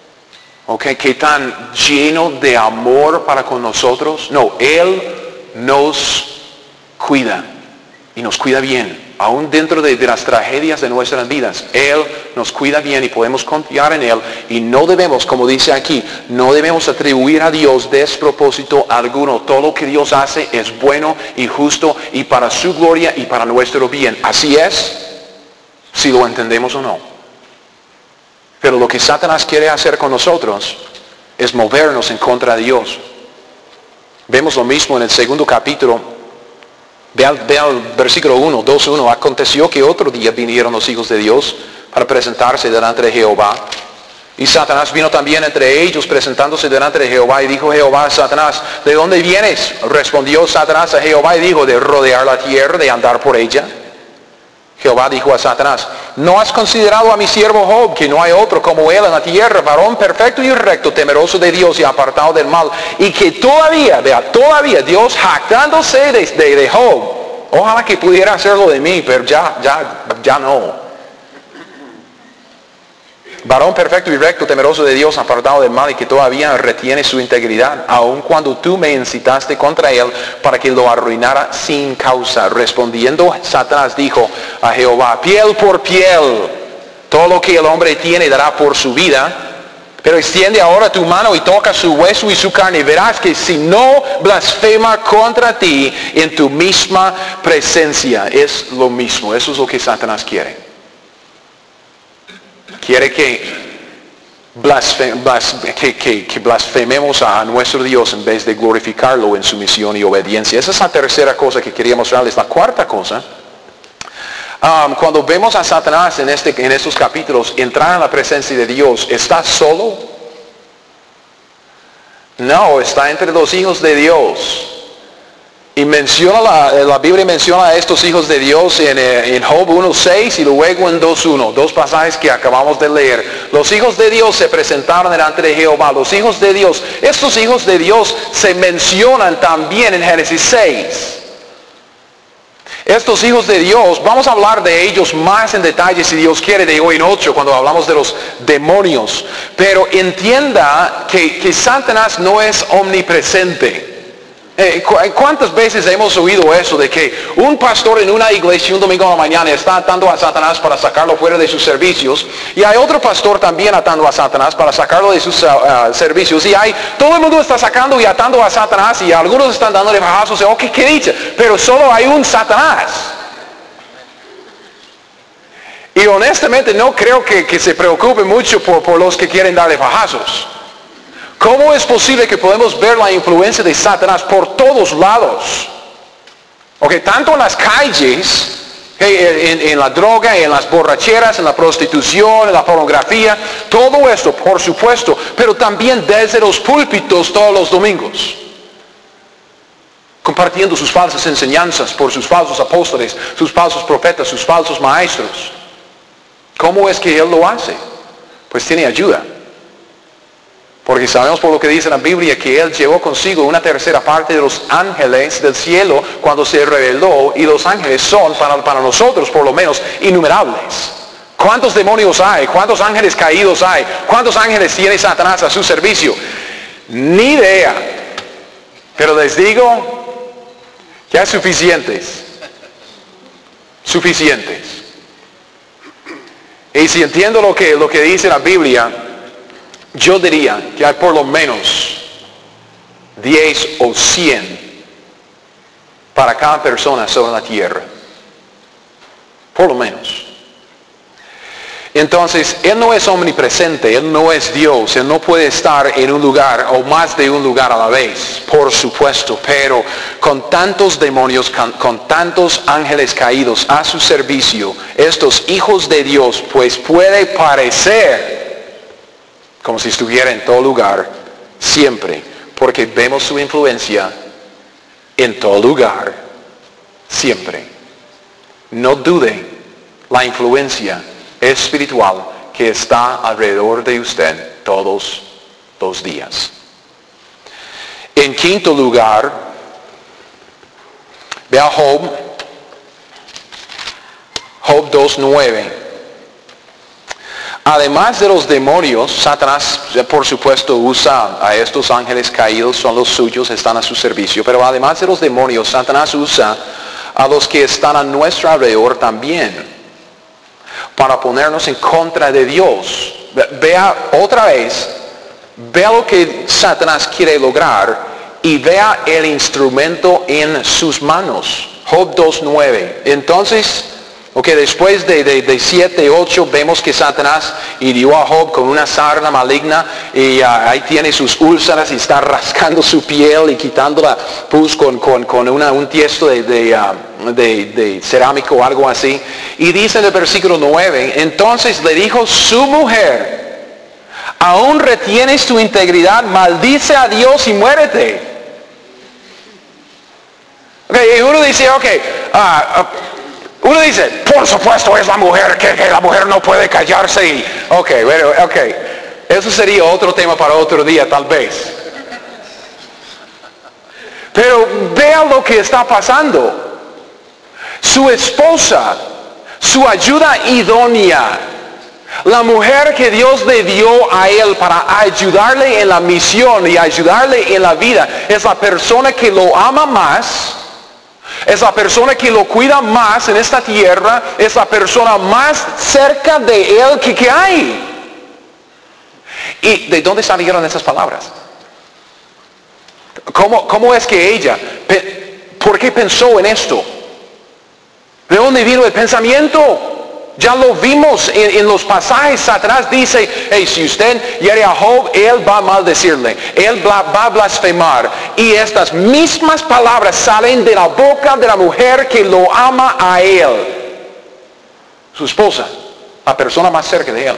qué tan lleno de amor para con nosotros. No, Él nos cuida y nos cuida bien, aún dentro de las tragedias de nuestras vidas. Él nos cuida bien y podemos confiar en Él y no debemos, como dice aquí, no debemos atribuir a Dios despropósito alguno. Todo lo que Dios hace es bueno y justo y para su gloria y para nuestro bien. Así es, si lo entendemos o no. Pero lo que Satanás quiere hacer con nosotros es movernos en contra de Dios. Vemos lo mismo en el segundo capítulo. Ve al versículo 1, 2:1. Aconteció que otro día vinieron los hijos de Dios para presentarse delante de Jehová. Y Satanás vino también entre ellos presentándose delante de Jehová. Y dijo Jehová a Satanás, ¿de dónde vienes? Respondió Satanás a Jehová y dijo, de rodear la tierra, de andar por ella. Jehová dijo a Satanás, ¿no has considerado a mi siervo Job, que no hay otro como él en la tierra, varón perfecto y recto, temeroso de Dios y apartado del mal? Y que todavía Dios jactándose de Job, ojalá que pudiera hacerlo de mí, pero ya no. Varón perfecto y recto, temeroso de Dios, apartado del mal, y que todavía retiene su integridad, aun cuando tú me incitaste contra él para que lo arruinara sin causa. Respondiendo Satanás dijo a Jehová, piel por piel, todo lo que el hombre tiene dará por su vida, pero extiende ahora tu mano y toca su hueso y su carne, y verás que si no blasfema contra ti en tu misma presencia. Es lo mismo, eso es lo que Satanás quiere. Quiere que blasfememos a nuestro Dios en vez de glorificarlo en sumisión y obediencia. Esa es la tercera cosa que quería mostrarles. La cuarta cosa, cuando vemos a Satanás en estos capítulos entrar en la presencia de Dios, ¿está solo? No, está entre los hijos de Dios. Y la Biblia menciona a estos hijos de Dios en Job 1:6 y luego en 2:1, dos pasajes que acabamos de leer. Los hijos de Dios se presentaron delante de Jehová. Los hijos de Dios, estos hijos de Dios se mencionan también en Génesis 6. Estos hijos de Dios, vamos a hablar de ellos más en detalle si Dios quiere de hoy en 8 cuando hablamos de los demonios. Pero entienda que Satanás no es omnipresente. ¿Cuántas veces hemos oído eso de que un pastor en una iglesia un domingo a la mañana está atando a Satanás para sacarlo fuera de sus servicios y hay otro pastor también atando a Satanás para sacarlo de sus servicios y todo el mundo está sacando y atando a Satanás y algunos están dándole fajazos y qué dice, pero solo hay un Satanás? Y honestamente no creo que se preocupe mucho por los que quieren darle fajazos. ¿Cómo es posible que podemos ver la influencia de Satanás por todos lados? Tanto en las calles, en la droga, en las borracheras, en la prostitución, en la pornografía, todo esto, por supuesto, pero también desde los púlpitos todos los domingos, compartiendo sus falsas enseñanzas por sus falsos apóstoles, sus falsos profetas, sus falsos maestros. ¿Cómo es que él lo hace? Pues tiene ayuda. Porque sabemos por lo que dice la Biblia que Él llevó consigo una tercera parte de los ángeles del cielo cuando se reveló, y los ángeles son para nosotros por lo menos innumerables. ¿Cuántos demonios hay? ¿Cuántos ángeles caídos hay? ¿Cuántos ángeles tiene Satanás a su servicio? Ni idea. Pero les digo, Ya suficientes. Suficientes. Y si entiendo lo que dice la Biblia, yo diría que hay por lo menos 10 o 100 para cada persona sobre la tierra. Por lo menos. Entonces, Él no es omnipresente, Él no es Dios, Él no puede estar en un lugar o más de un lugar a la vez, por supuesto, pero con tantos demonios, con tantos ángeles caídos a su servicio, estos hijos de Dios, pues puede parecer como si estuviera en todo lugar, siempre, porque vemos su influencia en todo lugar, siempre. No dude la influencia espiritual que está alrededor de usted todos los días. En quinto lugar, ve a Job 2:9. Además de los demonios, Satanás, por supuesto, usa a estos ángeles caídos, son los suyos, están a su servicio, pero además de los demonios, Satanás usa a los que están a nuestro alrededor también, para ponernos en contra de Dios. Vea otra vez, vea lo que Satanás quiere lograr y vea el instrumento en sus manos. Job 2:9. Entonces, después de 7, 8 vemos que Satanás hirió a Job con una sarna maligna y ahí tiene sus úlceras y está rascando su piel y quitándola pus con un tiesto de cerámico o algo así. Y dice en el versículo 9, entonces le dijo su mujer, aún retienes tu integridad, maldice a Dios y muérete. Y uno dice, uno dice, por supuesto es la mujer, que la mujer no puede callarse. Y, eso sería otro tema para otro día tal vez. Pero vea lo que está pasando. Su esposa, su ayuda idónea, la mujer que Dios le dio a él para ayudarle en la misión y ayudarle en la vida, es la persona que lo ama más. Es la persona que lo cuida más en esta tierra. Es la persona más cerca de él que hay. ¿Y de dónde salieron esas palabras? ¿Cómo es que ella? ¿Por qué pensó en esto? ¿De dónde vino el pensamiento? Ya lo vimos en los pasajes. Satanás dice, si usted hiere a Job, él va a maldecirle, él va a blasfemar. Y estas mismas palabras salen de la boca de la mujer que lo ama a él. Su esposa, la persona más cerca de él.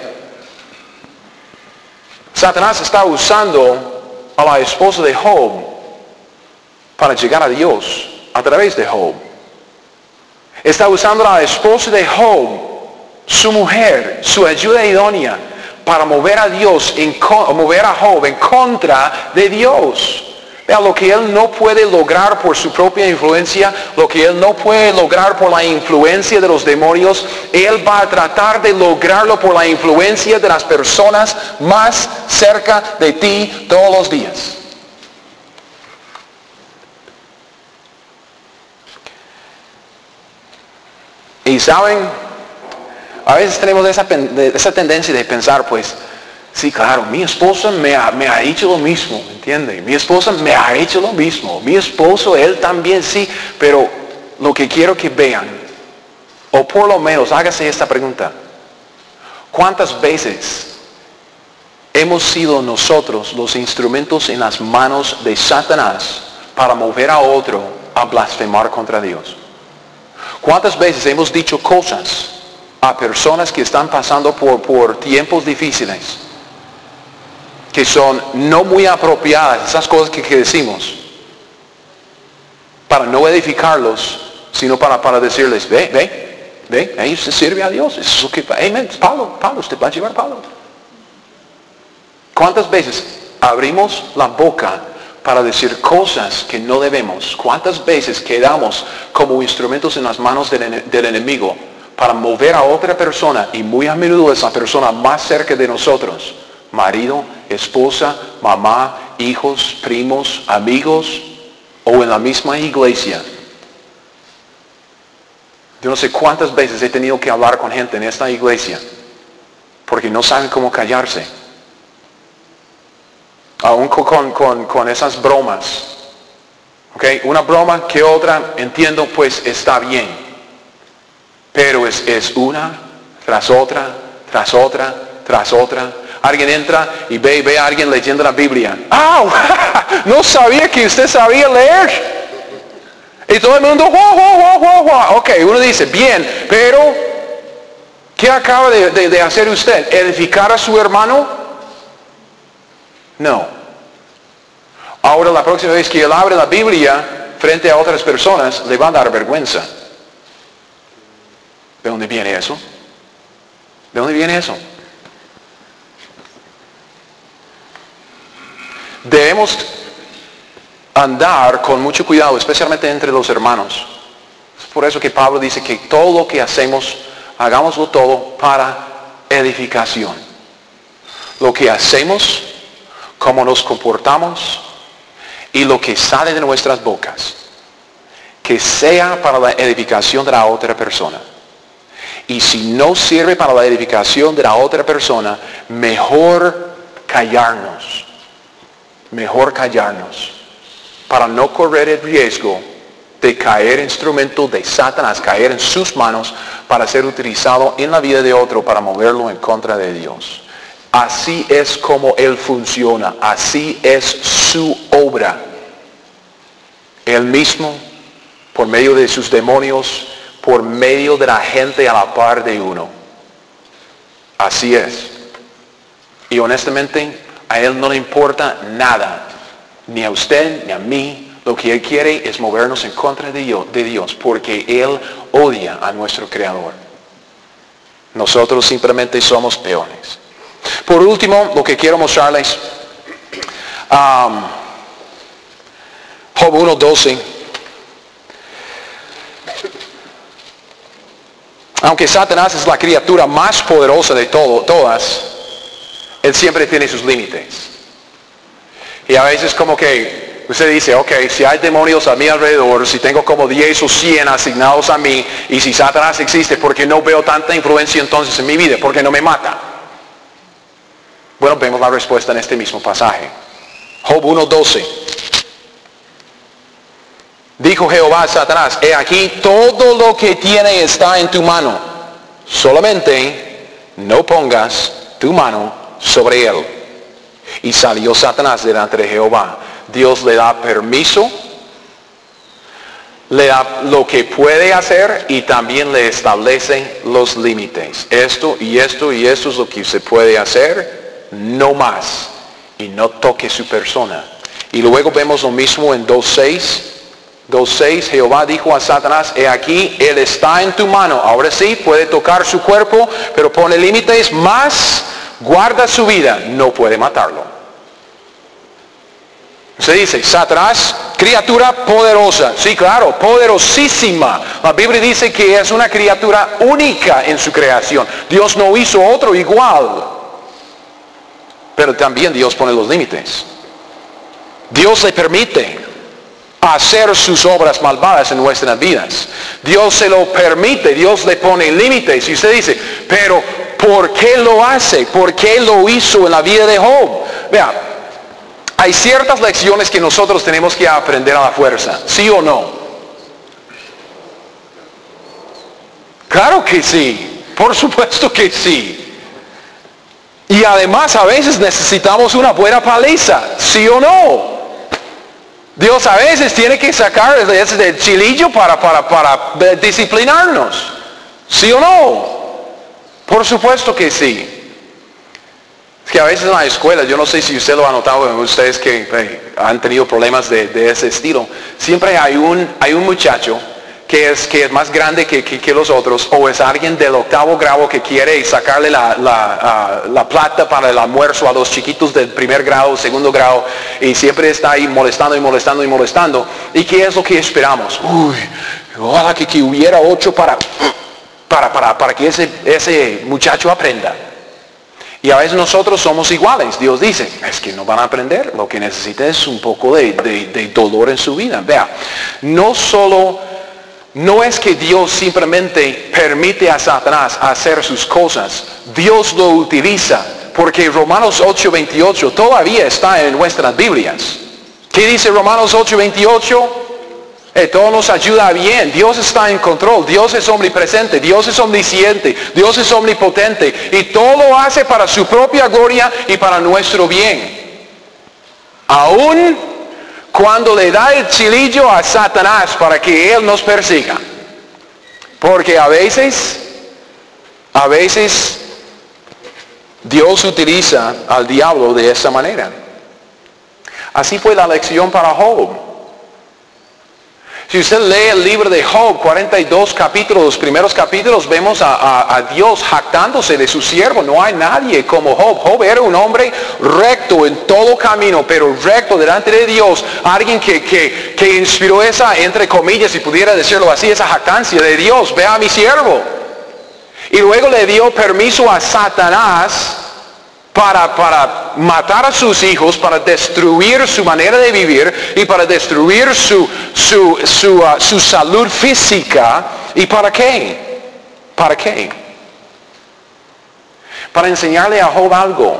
Satanás está usando a la esposa de Job para llegar a Dios a través de Job. Está usando a la esposa de Job, su mujer, su ayuda idónea, para mover a Job en contra de Dios. Vea, lo que él no puede lograr por su propia influencia, lo que él no puede lograr por la influencia de los demonios, él va a tratar de lograrlo por la influencia de las personas más cerca de ti todos los días. Y saben, a veces tenemos esa tendencia de pensar, pues, sí, claro, mi esposa me ha hecho lo mismo, ¿entiende? Mi esposa me ha hecho lo mismo. Mi esposo, él también sí. Pero lo que quiero que vean, o por lo menos hágase esta pregunta. ¿Cuántas veces hemos sido nosotros los instrumentos en las manos de Satanás para mover a otro a blasfemar contra Dios? ¿Cuántas veces hemos dicho cosas a personas que están pasando por tiempos difíciles, que son no muy apropiadas, esas cosas que decimos, para no edificarlos, sino para decirles, ve, ahí usted sirve a Dios, eso es lo que, amén, palo, usted va a llevar palo. ¿Cuántas veces abrimos la boca para decir cosas que no debemos? ¿Cuántas veces quedamos como instrumentos en las manos del enemigo para mover a otra persona? Y muy a menudo es la persona más cerca de nosotros. Marido, esposa, mamá, hijos, primos, amigos, o en la misma iglesia. Yo no sé cuántas veces he tenido que hablar con gente en esta iglesia porque no saben cómo callarse. Aún con esas bromas. ¿Okay? Una broma que otra, entiendo, pues está bien. Pero es una tras otra, tras otra, tras otra. Alguien entra y ve a alguien leyendo la Biblia. ¡Ah! No sabía que usted sabía leer. Y todo el mundo, ¡wow! Ok, uno dice, bien, pero ¿qué acaba de hacer usted? ¿Edificar a su hermano? No. Ahora la próxima vez que él abre la Biblia frente a otras personas, le va a dar vergüenza. ¿De dónde viene eso? ¿De dónde viene eso? Debemos andar con mucho cuidado, especialmente entre los hermanos. Es por eso que Pablo dice que todo lo que hacemos, hagámoslo todo para edificación. Lo que hacemos, cómo nos comportamos y lo que sale de nuestras bocas, que sea para la edificación de la otra persona. Y si no sirve para la edificación de la otra persona, mejor callarnos. Mejor callarnos. Para no correr el riesgo de caer instrumento de Satanás, caer en sus manos para ser utilizado en la vida de otro para moverlo en contra de Dios. Así es como Él funciona. Así es su obra. Él mismo, por medio de sus demonios, por medio de la gente a la par de uno. Así es. Y honestamente, a Él no le importa nada. Ni a usted, ni a mí. Lo que Él quiere es movernos en contra de Dios, porque Él odia a nuestro Creador. Nosotros simplemente somos peones. Por último, lo que quiero mostrarles, Job 1:12. Aunque Satanás es la criatura más poderosa de todas, él siempre tiene sus límites. Y a veces como que usted dice, ok, si hay demonios a mi alrededor, si tengo como 10 o 100 asignados a mí, y si Satanás existe, ¿por qué no veo tanta influencia entonces en mi vida? ¿Por qué no me mata? Bueno, vemos la respuesta en este mismo pasaje. Job 1:12. Dijo Jehová a Satanás, he aquí todo lo que tiene está en tu mano. Solamente no pongas tu mano sobre él. Y salió Satanás delante de Jehová. Dios le da permiso, le da lo que puede hacer y también le establece los límites. Esto y esto y esto es lo que se puede hacer, no más. Y no toque su persona. Y luego vemos lo mismo en 2:6. 2:6, Jehová dijo a Satanás, he aquí, él está en tu mano. Ahora sí, puede tocar su cuerpo, pero pone límites, más guarda su vida, no puede matarlo. Se dice, Satanás, criatura poderosa. Sí, claro, poderosísima. La Biblia dice que es una criatura única en su creación. Dios no hizo otro igual. Pero también Dios pone los límites. Dios le permite hacer sus obras malvadas en nuestras vidas. Dios se lo permite, Dios le pone límites. Y usted dice, pero ¿por qué lo hace? ¿Por qué lo hizo en la vida de Job? Vea, hay ciertas lecciones que nosotros tenemos que aprender a la fuerza, ¿sí o no? Claro que sí, por supuesto que sí. Y además a veces necesitamos una buena paliza, ¿sí o no? Dios a veces tiene que sacar ese chilillo para disciplinarnos. ¿Sí o no? Por supuesto que sí. Es que a veces en la escuela, yo no sé si usted lo ha notado, ustedes que han tenido problemas de ese estilo, siempre hay un muchacho que es más grande que los otros, o es alguien del 8º grado que quiere sacarle la plata para el almuerzo a los chiquitos del 1er grado, 2º grado, y siempre está ahí molestando y molestando y molestando. ¿Y qué es lo que esperamos? Uy, ojalá que hubiera 8 para que ese muchacho aprenda. Y a veces nosotros somos iguales. Dios dice, es que no van a aprender, lo que necesitan es un poco de dolor en su vida. Vea, no solo no es que Dios simplemente permite a Satanás hacer sus cosas. Dios lo utiliza, porque Romanos 8:28 todavía está en nuestras Biblias. ¿Qué dice Romanos 8:28? Todo nos ayuda bien. Dios está en control. Dios es omnipresente. Dios es omnisciente. Dios es omnipotente. Y todo lo hace para su propia gloria y para nuestro bien. Aún cuando le da el chilillo a Satanás para que él nos persiga. Porque a veces Dios utiliza al diablo de esa manera. Así fue la lección para Job. Si usted lee el libro de Job, 42 capítulos, los primeros capítulos, vemos a Dios jactándose de su siervo. No hay nadie como Job. Job era un hombre recto en todo camino, pero recto delante de Dios. Alguien que inspiró esa, entre comillas, si pudiera decirlo así, esa jactancia de Dios. Ve a mi siervo. Y luego le dio permiso a Satanás para matar a sus hijos, para destruir su manera de vivir y para destruir su salud física. ¿Y para qué? ¿Para qué? Para enseñarle a Job algo.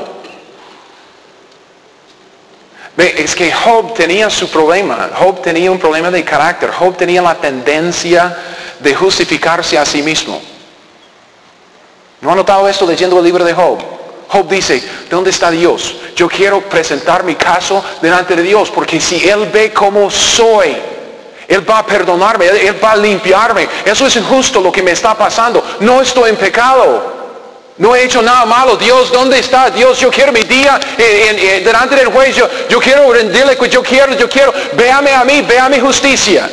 Ve, es que Job tenía su problema. Job tenía un problema de carácter. Job tenía la tendencia de justificarse a sí mismo. ¿No ha notado esto leyendo el libro de Job? Job dice, ¿dónde está Dios? Yo quiero presentar mi caso delante de Dios, porque si Él ve cómo soy, Él va a perdonarme, Él va a limpiarme. Eso es injusto lo que me está pasando. No estoy en pecado. No he hecho nada malo. Dios, ¿dónde está? Dios, yo quiero mi día delante del juez. Yo quiero rendirle, yo quiero. Véame a mí, vea mi justicia.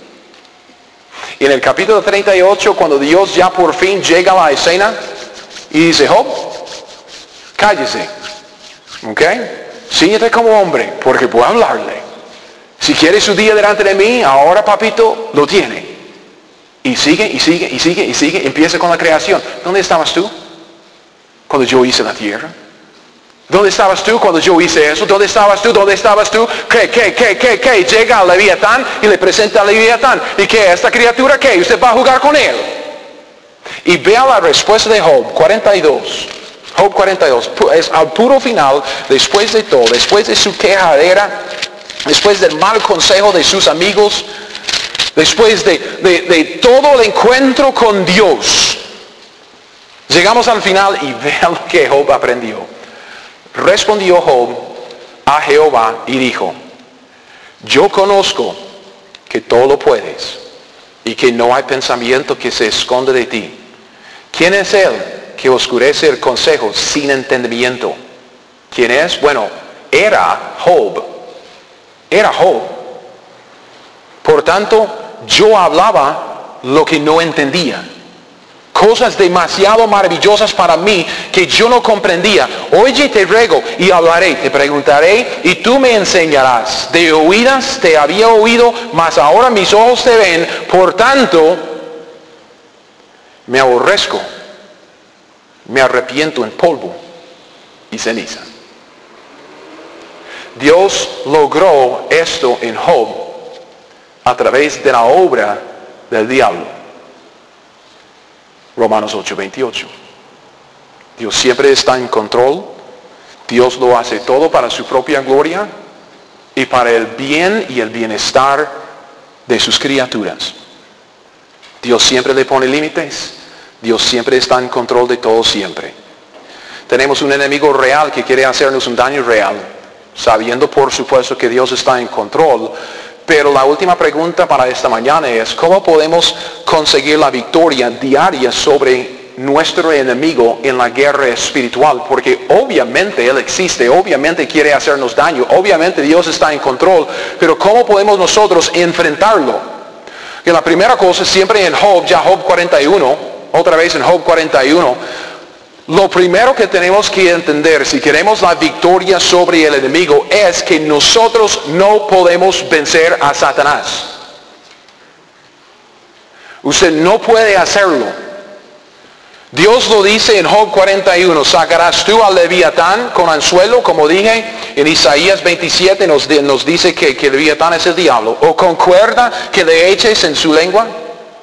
Y en el capítulo 38, cuando Dios ya por fin llega a la escena y dice, Job, cállese, ¿ok? Síñete como hombre, porque puedo hablarle. Si quiere su día delante de mí, ahora papito, lo tiene. Y sigue, empieza con la creación. ¿Dónde estabas tú cuando yo hice la tierra? ¿Dónde estabas tú cuando yo hice eso? ¿Dónde estabas tú? ¿Qué? Llega al Leviatán y le presenta al Leviatán. ¿Y qué? ¿Esta criatura qué? ¿Usted va a jugar con él? Y vea la respuesta de Job 42. Job 42, es al puro final, después de todo, después de su quejadera, después del mal consejo de sus amigos, después de todo el encuentro con Dios, llegamos al final y vean lo que Job aprendió. Respondió Job a Jehová y dijo, yo conozco que todo lo puedes y que no hay pensamiento que se esconde de ti. ¿Quién es él que oscurece el consejo sin entendimiento? ¿Quién es? Bueno, era Job. Era Job. Por tanto, yo hablaba lo que no entendía. Cosas demasiado maravillosas para mí que yo no comprendía. Oye, te ruego y hablaré, te preguntaré y tú me enseñarás. De oídas te había oído, mas ahora mis ojos te ven. Por tanto, me aborrezco. Me arrepiento en polvo y ceniza. Dios logró esto en Job a través de la obra del diablo. Romanos 8:28. Dios siempre está en control. Dios lo hace todo para su propia gloria y para el bien y el bienestar de sus criaturas. Dios siempre le pone límites. Dios siempre está en control de todo siempre. Tenemos un enemigo real que quiere hacernos un daño real, sabiendo por supuesto que Dios está en control. Pero la última pregunta para esta mañana es, ¿cómo podemos conseguir la victoria diaria sobre nuestro enemigo en la guerra espiritual? Porque obviamente Él existe, obviamente quiere hacernos daño, obviamente Dios está en control, pero ¿cómo podemos nosotros enfrentarlo? Que la primera cosa siempre en Job, ya Job 41, otra vez en Job 41, lo primero que tenemos que entender si queremos la victoria sobre el enemigo es que nosotros no podemos vencer a Satanás. Usted no puede hacerlo. Dios lo dice en Job 41, sacarás tú al Leviatán con anzuelo, como dije, en Isaías 27 nos dice que el Leviatán es el diablo, o con cuerda que le eches en su lengua.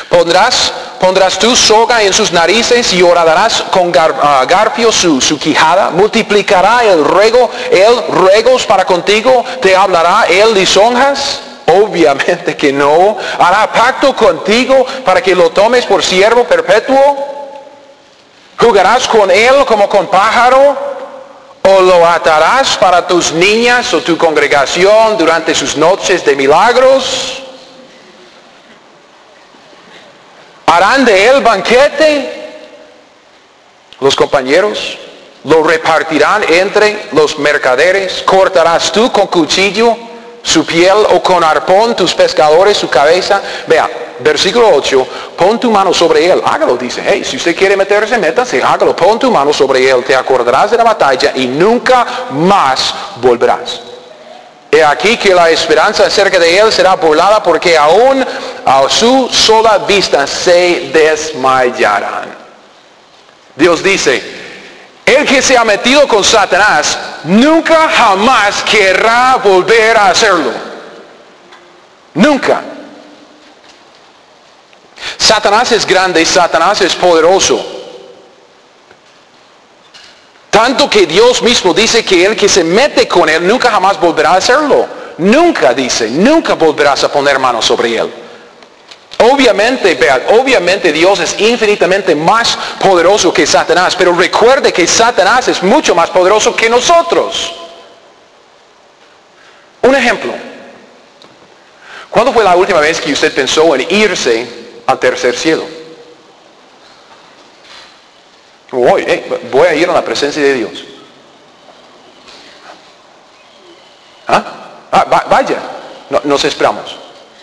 Pondrás tu soga en sus narices y horadarás con garfio su quijada. Multiplicará él ruegos para contigo. Te hablará él lisonjas. Obviamente que no. Hará pacto contigo para que lo tomes por siervo perpetuo. Jugarás con él como con pájaro. O lo atarás para tus niñas o tu congregación durante sus noches de milagros. Harán de él banquete. Los compañeros lo repartirán entre los mercaderes. Cortarás tú con cuchillo su piel o con arpón tus pescadores su cabeza. Vea, versículo 8. Pon tu mano sobre él. Hágalo, dice. Hey, si usted quiere meterse, métase. Hágalo. Pon tu mano sobre él. Te acordarás de la batalla y nunca más volverás. He aquí que la esperanza acerca de él será burlada porque aún a su sola vista se desmayarán. Dios dice, el que se ha metido con Satanás nunca jamás querrá volver a hacerlo. Nunca. Satanás es grande, Satanás es poderoso. Tanto que Dios mismo dice que el que se mete con él nunca jamás volverá a hacerlo. Nunca, dice, nunca volverás a poner manos sobre él. Obviamente Dios es infinitamente más poderoso que Satanás, pero recuerde que Satanás es mucho más poderoso que nosotros. Un ejemplo. ¿Cuándo fue la última vez que usted pensó en irse al tercer cielo? Voy a ir a la presencia de Dios. Vaya, nos esperamos.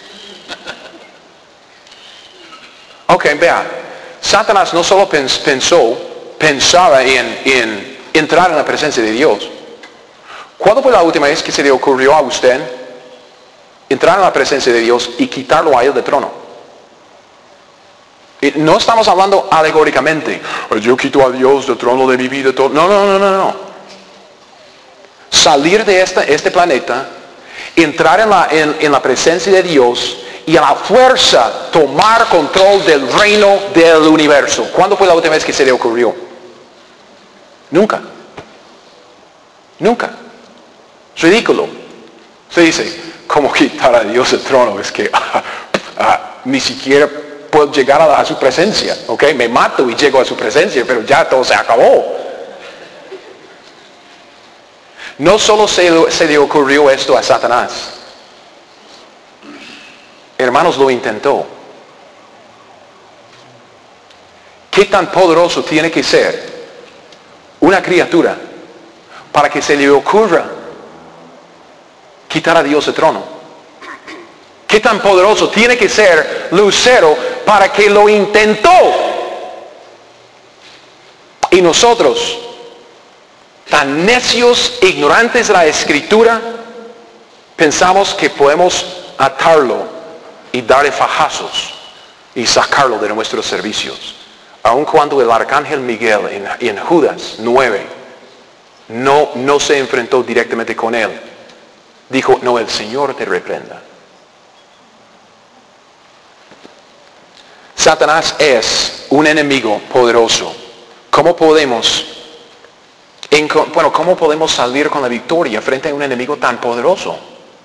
Ok, vea, Satanás no solo pensaba en entrar en la presencia de Dios. ¿Cuándo fue la última vez que se le ocurrió a usted entrar en la presencia de Dios y quitarlo a él del trono? No estamos hablando alegóricamente. Yo quito a Dios del trono de mi vida. No. Salir de este planeta, entrar en la presencia de Dios y a la fuerza tomar control del reino del universo. ¿Cuándo fue la última vez que se le ocurrió? Nunca. Es ridículo. Se dice, ¿cómo quitar a Dios del trono? Es que ni siquiera puedo llegar a su presencia, ¿ok? Me mato y llego a su presencia, pero ya todo se acabó. No solo se le ocurrió esto a Satanás. Hermanos, lo intentó. ¿Qué tan poderoso tiene que ser una criatura para que se le ocurra quitar a Dios del trono? ¿Qué tan poderoso tiene que ser Lucero para que lo intentó? Y nosotros, tan necios, ignorantes de la Escritura, pensamos que podemos atarlo y darle fajazos y sacarlo de nuestros servicios. Aun cuando el arcángel Miguel en Judas 9 no se enfrentó directamente con él. Dijo, no, el Señor te reprenda. Satanás es un enemigo poderoso. ¿Cómo podemos salir con la victoria frente a un enemigo tan poderoso?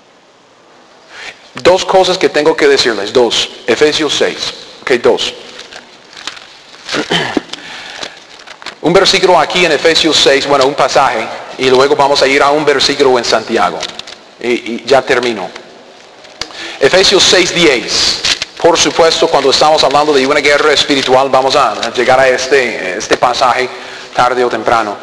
Dos cosas que tengo que decirles. Efesios 6. Dos. Un versículo aquí en Efesios 6, un pasaje, y luego vamos a ir a un versículo en Santiago. Y ya termino. Efesios 6:10. Por supuesto, cuando estamos hablando de una guerra espiritual, vamos a llegar a este pasaje tarde o temprano.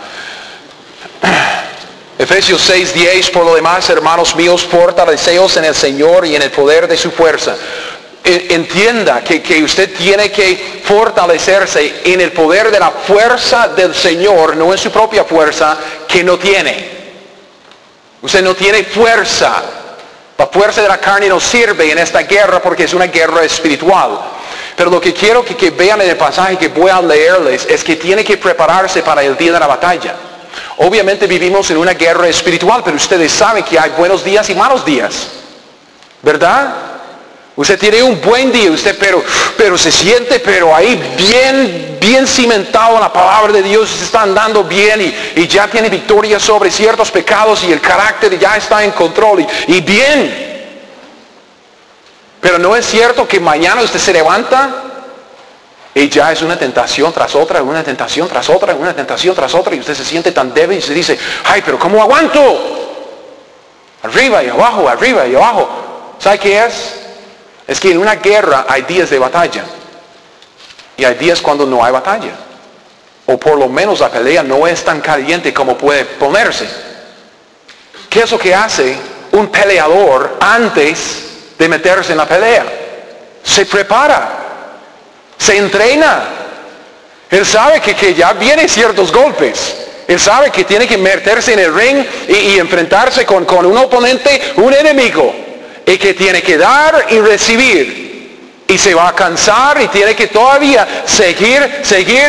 Efesios 6:10, por lo demás, hermanos míos, fortaleceos en el Señor y en el poder de su fuerza. Entienda que usted tiene que fortalecerse en el poder de la fuerza del Señor, no en su propia fuerza que no tiene. Usted no tiene fuerza. La fuerza de la carne no sirve en esta guerra porque es una guerra espiritual. Pero lo que quiero que vean en el pasaje que voy a leerles es que tiene que prepararse para el día de la batalla. Obviamente vivimos en una guerra espiritual, pero ustedes saben que hay buenos días y malos días. ¿Verdad? Usted tiene un buen día, usted pero se siente ahí bien cimentado en la palabra de Dios, se está andando bien y ya tiene victoria sobre ciertos pecados y el carácter ya está en control y bien. Pero no es cierto que mañana usted se levanta y ya es una tentación tras otra, una tentación tras otra, una tentación tras otra y usted se siente tan débil y se dice, ay, pero ¿cómo aguanto? Arriba y abajo. ¿Sabe qué es? Es que en una guerra hay días de batalla. Y hay días cuando no hay batalla. O por lo menos la pelea no es tan caliente como puede ponerse. ¿Qué es lo que hace un peleador antes de meterse en la pelea? Se prepara. Se entrena. Él sabe que ya vienen ciertos golpes. Él sabe que tiene que meterse en el ring y enfrentarse con un oponente, un enemigo. Y que tiene que dar y recibir. Y se va a cansar y tiene que todavía seguir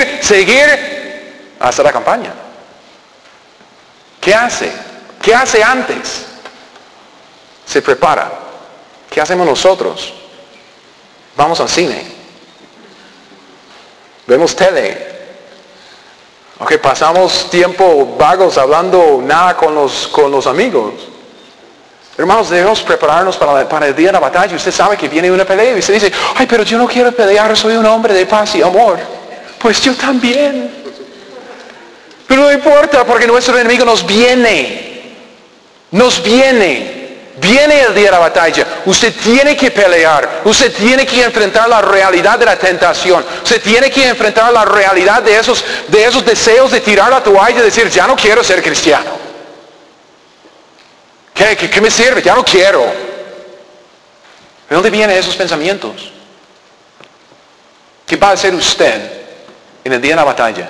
hasta la campaña. ¿Qué hace? ¿Qué hace antes? Se prepara. ¿Qué hacemos nosotros? Vamos al cine. Vemos tele. Ok, pasamos tiempo vagos hablando nada con los amigos. Hermanos, debemos prepararnos para el día de la batalla. Usted sabe que viene una pelea y usted dice, ay, pero yo no quiero pelear, soy un hombre de paz y amor. Pues yo también. Pero no importa porque nuestro enemigo nos viene. Viene el día de la batalla. Usted tiene que pelear. Usted tiene que enfrentar la realidad de la tentación. Usted tiene que enfrentar la realidad de esos deseos de tirar la toalla y decir, ya no quiero ser cristiano. ¿Qué me sirve? Ya no quiero. ¿De dónde vienen esos pensamientos? ¿Qué va a hacer usted en el día de la batalla?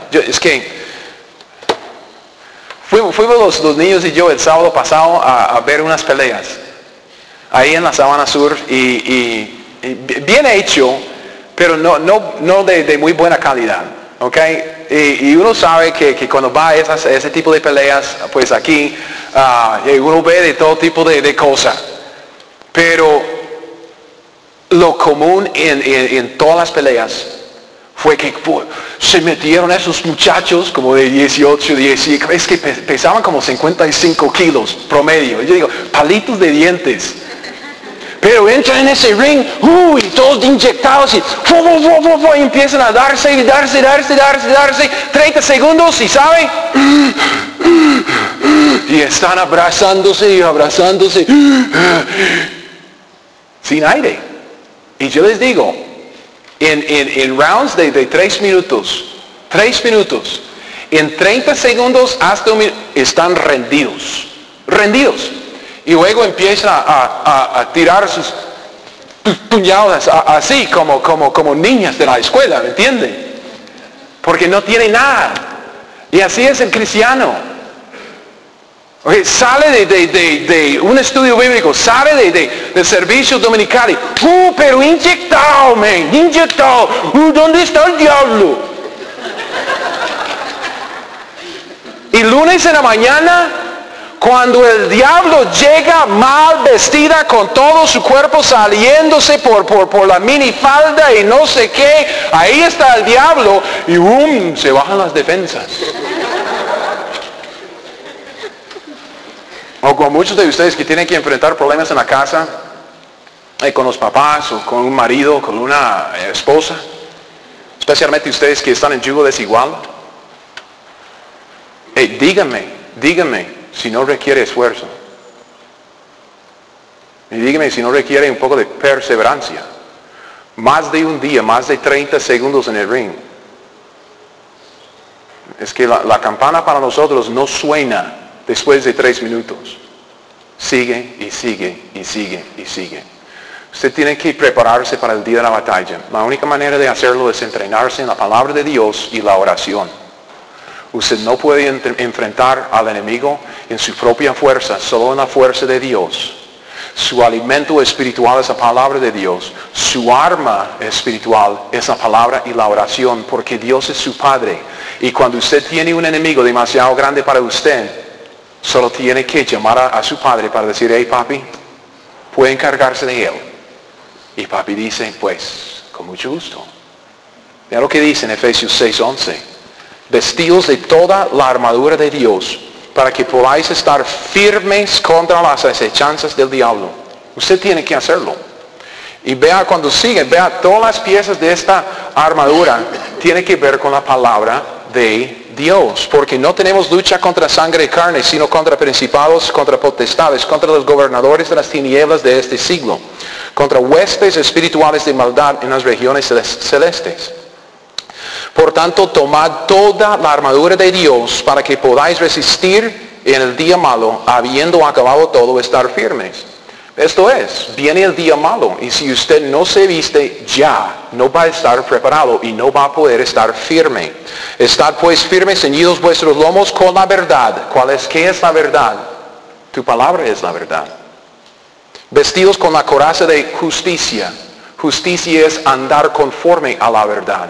Fuimos los niños y yo el sábado pasado a ver unas peleas. Ahí en la Sabana Sur y bien hecho, pero no de muy buena calidad. ¿Okay? Y uno sabe que cuando va a ese tipo de peleas, pues aquí uno ve de todo tipo de cosas. Pero lo común en todas las peleas fue que se metieron esos muchachos como de 18, 19, es que pesaban como 55 kilos promedio. Yo digo, palitos de dientes. Pero entran en ese ring, y todos inyectados y empiezan a darse, 30 segundos y ¿sabe? Y están abrazándose, sin aire. Y yo les digo, en rounds de 3 minutos, en 30 segundos hasta un minuto, están rendidos. Y luego empiezan a tirar sus puñadas así como niñas de la escuela, ¿me entienden? Porque no tiene nada. Y así es el cristiano. Okay, sale de un estudio bíblico, sale del servicio dominical. Pero inyectado, ¿dónde está el diablo? Y lunes en la mañana, cuando el diablo llega mal vestida con todo su cuerpo saliéndose por la minifalda y no sé qué, ahí está el diablo y se bajan las defensas. O con muchos de ustedes que tienen que enfrentar problemas en la casa, con los papás o con un marido, con una esposa, especialmente ustedes que están en yugo desigual. Dígame si no requiere esfuerzo. Y dígame si no requiere un poco de perseverancia. Más de un día, más de 30 segundos en el ring. Es que la campana para nosotros no suena después de 3 minutos. Sigue. Usted tiene que prepararse para el día de la batalla. La única manera de hacerlo es entrenarse en la palabra de Dios y la oración. Usted no puede enfrentar al enemigo en su propia fuerza, solo en la fuerza de Dios. Su alimento espiritual es la palabra de Dios. Su arma espiritual es la palabra y la oración, porque Dios es su Padre. Y cuando usted tiene un enemigo demasiado grande para usted, solo tiene que llamar a su Padre para decir, hey papi, puede encargarse de él. Y papi dice, pues, con mucho gusto. Mira lo que dice en Efesios 6:11. Vestidos de toda la armadura de Dios para que podáis estar firmes contra las acechanzas del diablo. Usted tiene que hacerlo. Y vea cuando sigue, vea todas las piezas de esta armadura tiene que ver con la palabra de Dios. Porque no tenemos lucha contra sangre y carne, sino contra principados, contra potestades, contra los gobernadores de las tinieblas de este siglo, contra huestes espirituales de maldad en las regiones celestes. Por tanto, tomad toda la armadura de Dios para que podáis resistir en el día malo, habiendo acabado todo, estar firmes. Esto es, viene el día malo y si usted no se viste ya, no va a estar preparado y no va a poder estar firme. Estad pues firmes, ceñidos vuestros lomos con la verdad. ¿Qué es la verdad? Tu palabra es la verdad. Vestidos con la coraza de justicia. Justicia es andar conforme a la verdad.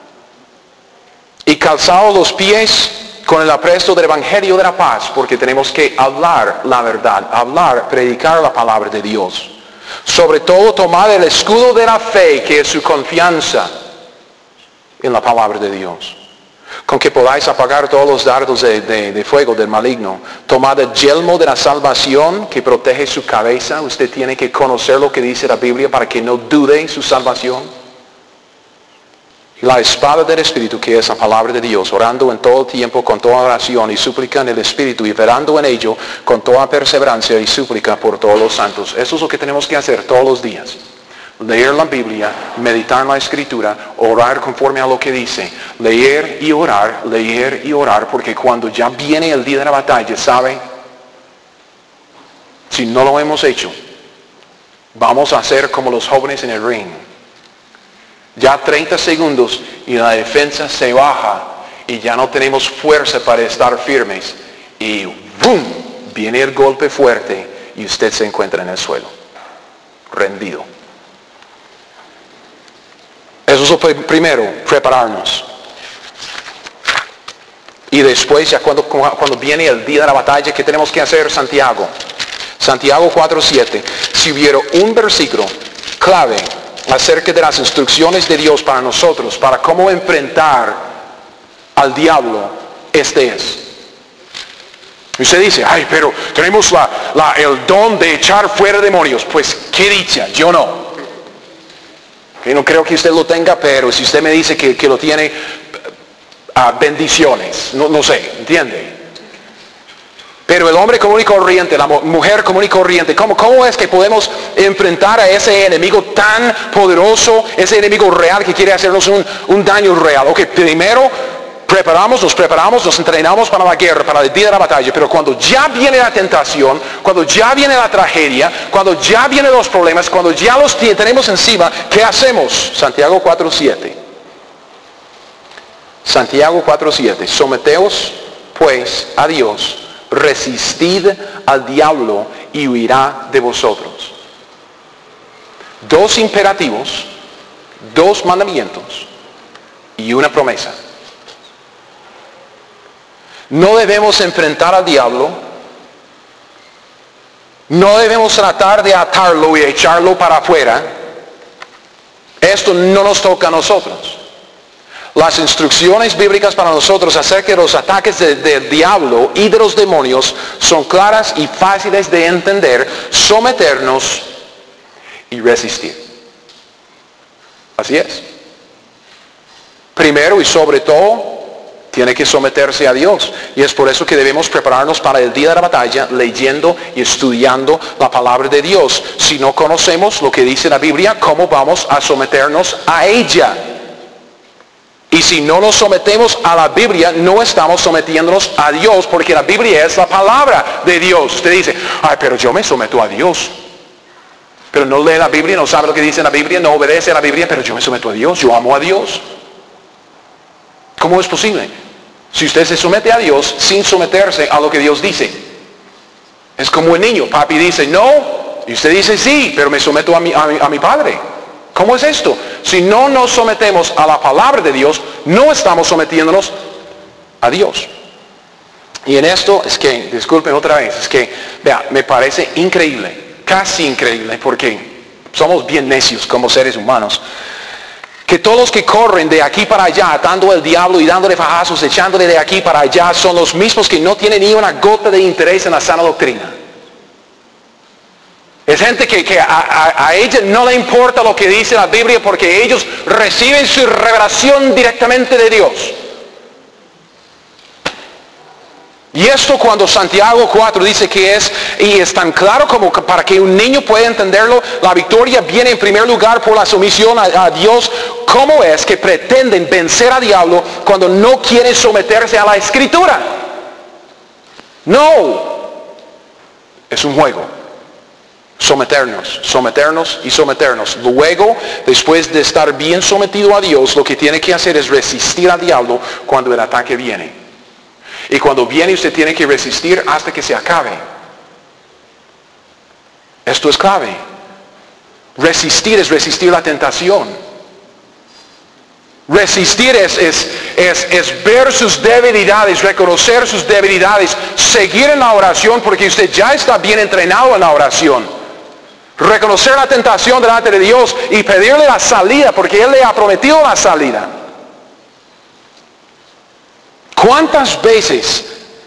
Y calzados los pies con el apresto del Evangelio de la paz, porque tenemos que hablar la verdad, predicar la palabra de Dios. Sobre todo tomad el escudo de la fe, que es su confianza en la palabra de Dios, con que podáis apagar todos los dardos de fuego del maligno. Tomad el yelmo de la salvación, que protege su cabeza. Usted tiene que conocer lo que dice la Biblia para que no dude su salvación. La espada del Espíritu, que es la palabra de Dios, orando en todo tiempo con toda oración y súplica en el Espíritu, y velando en ello con toda perseverancia y súplica por todos los santos. Eso es lo que tenemos que hacer todos los días. Leer la Biblia, meditar en la Escritura, orar conforme a lo que dice, leer y orar, porque cuando ya viene el día de la batalla, ¿sabe? Si no lo hemos hecho, vamos a ser como los jóvenes en el ring. Ya 30 segundos y la defensa se baja y ya no tenemos fuerza para estar firmes. Y ¡boom! Viene el golpe fuerte y usted se encuentra en el suelo, rendido. Eso es lo primero, prepararnos. Y después, ya cuando viene el día de la batalla, ¿qué tenemos que hacer? Santiago 4:7. Si hubiera un versículo clave acerca de las instrucciones de Dios para nosotros, para cómo enfrentar al diablo, este es. Y usted dice, ay, pero tenemos el don de echar fuera demonios. Pues qué dicha, yo no. Yo no creo que usted lo tenga, pero si usted me dice que lo tiene, bendiciones, no sé, ¿entiende? Pero el hombre común y corriente, la mujer común y corriente, ¿cómo es que podemos enfrentar a ese enemigo tan poderoso, ese enemigo real que quiere hacernos un daño real? Ok, primero nos preparamos, nos entrenamos para la guerra, para el día de la batalla, pero cuando ya viene la tentación, cuando ya viene la tragedia, cuando ya vienen los problemas, cuando ya los tenemos encima, ¿qué hacemos? Santiago 4:7. Santiago 4:7. Someteos pues a Dios, resistid al diablo y huirá de vosotros. Dos imperativos, dos mandamientos y una promesa. No debemos enfrentar al diablo, no debemos tratar de atarlo y echarlo para afuera. Esto no nos toca a nosotros. Las instrucciones bíblicas para nosotros acerca de los ataques del diablo y de los demonios son claras y fáciles de entender. Someternos y resistir. Así es. Primero y sobre todo, tiene que someterse a Dios. Y es por eso que debemos prepararnos para el día de la batalla leyendo y estudiando la palabra de Dios. Si no conocemos lo que dice la Biblia, ¿cómo vamos a someternos a ella? Y si no nos sometemos a la Biblia, no estamos sometiéndonos a Dios, porque la Biblia es la palabra de Dios. Usted dice, ay, pero yo me someto a Dios. Pero no lee la Biblia, no sabe lo que dice la Biblia, no obedece a la Biblia, pero yo me someto a Dios, yo amo a Dios. ¿Cómo es posible? Si usted se somete a Dios sin someterse a lo que Dios dice. Es como el niño, papi dice no, y usted dice sí, pero me someto a mi padre. ¿Cómo es esto? Si no nos sometemos a la palabra de Dios, no estamos sometiéndonos a Dios. Y en esto es que, disculpen otra vez, es que, vea, me parece increíble, casi increíble, porque Somos bien necios como seres humanos. Que todos los que corren de aquí para allá, atando al diablo y dándole fajazos, echándole de aquí para allá, son los mismos que no tienen ni una gota de interés en la sana doctrina. Es gente que a ella no le importa lo que dice la Biblia porque ellos reciben su revelación directamente de Dios. Y esto cuando Santiago 4 dice que es tan claro como para que un niño pueda entenderlo, la victoria viene en primer lugar por la sumisión a Dios. ¿Cómo es que pretenden vencer al diablo cuando no quieren someterse a la Escritura? No, es un juego. Someternos y someternos. Luego, después de estar bien sometido a Dios, lo que tiene que hacer es resistir al diablo cuando el ataque viene. Y cuando viene usted tiene que resistir hasta que se acabe. Esto es clave. Resistir es resistir la tentación. Resistir es ver sus debilidades, reconocer sus debilidades, seguir en la oración porque usted ya está bien entrenado en la oración. Reconocer la tentación delante de Dios y pedirle la salida porque Él le ha prometido la salida. ¿Cuántas veces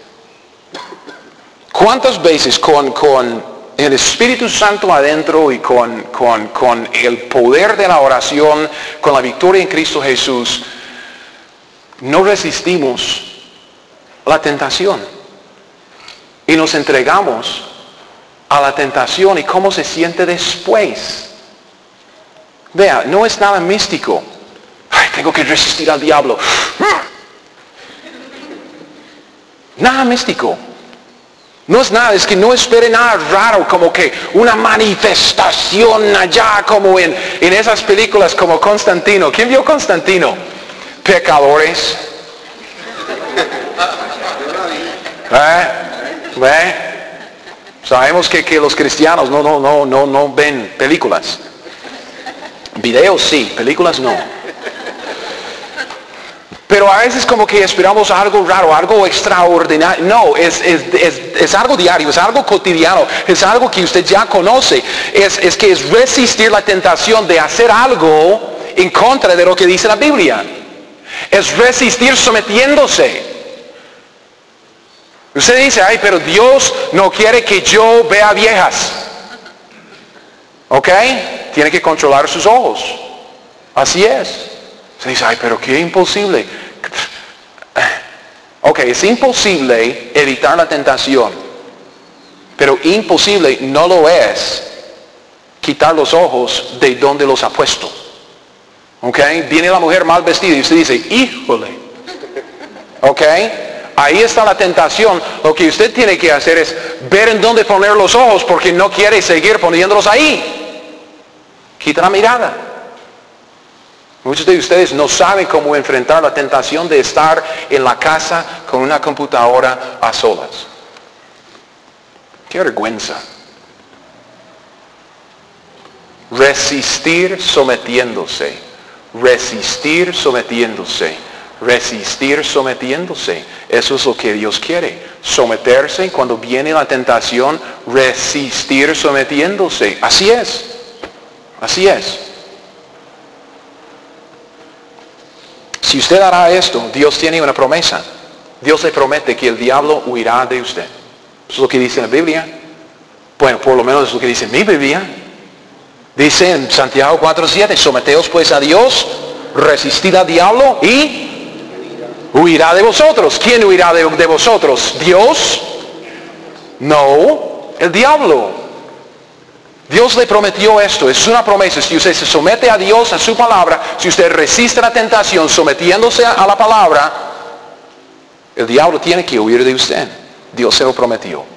con el Espíritu Santo adentro y con el poder de la oración, con la victoria en Cristo Jesús, no resistimos la tentación y nos entregamos a la tentación y cómo se siente después? Vea, no es nada místico. Ay, tengo que resistir al diablo. Nada místico. No es nada, es que no espere nada raro, como que una manifestación allá, como en esas películas como Constantino. ¿Quién vio Constantino? Pecadores. Sabemos que los cristianos no ven películas. Videos sí, películas no. Pero a veces como que esperamos algo raro, algo extraordinario. No, es algo diario, es algo cotidiano, es algo que usted ya conoce. Es que es resistir la tentación de hacer algo en contra de lo que dice la Biblia. Es resistir sometiéndose. Usted dice, ay, pero Dios no quiere que yo vea viejas. ¿Ok? Tiene que controlar sus ojos. Así es. Se dice, ay, pero qué imposible. Ok, es imposible evitar la tentación. Pero imposible no lo es quitar los ojos de donde los ha puesto. Ok, viene la mujer mal vestida y usted dice, híjole. Ok, ahí está la tentación. Lo que usted tiene que hacer es ver en dónde poner los ojos porque no quiere seguir poniéndolos ahí. Quita la mirada. Muchos de ustedes no saben cómo enfrentar la tentación de estar en la casa con una computadora a solas. ¡Qué vergüenza! Resistir sometiéndose. Resistir sometiéndose. Resistir sometiéndose. Eso es lo que Dios quiere. Someterse cuando viene la tentación. Resistir sometiéndose. Así es. Así es. Si usted hará esto, Dios tiene una promesa. Dios le promete que el diablo huirá de usted. Eso es lo que dice la Biblia. Bueno, por lo menos es lo que dice mi Biblia. Dice en Santiago 4:7, someteos pues a Dios, resistid al diablo y huirá de vosotros. ¿Quién huirá de vosotros? ¿Dios? No, el diablo. Dios le prometió esto, es una promesa. Si usted se somete a Dios, a su palabra, si usted resiste la tentación sometiéndose a la palabra, el diablo tiene que huir de usted. Dios se lo prometió.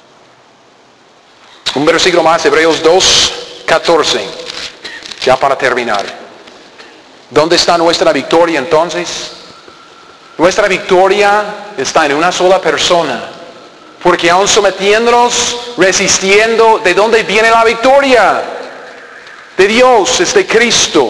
Un versículo más, Hebreos 2:14, ya para terminar. ¿Dónde está nuestra victoria entonces? Nuestra victoria está en una sola persona. Porque aún sometiéndonos, resistiendo, ¿de dónde viene la victoria? De Dios, es de Cristo.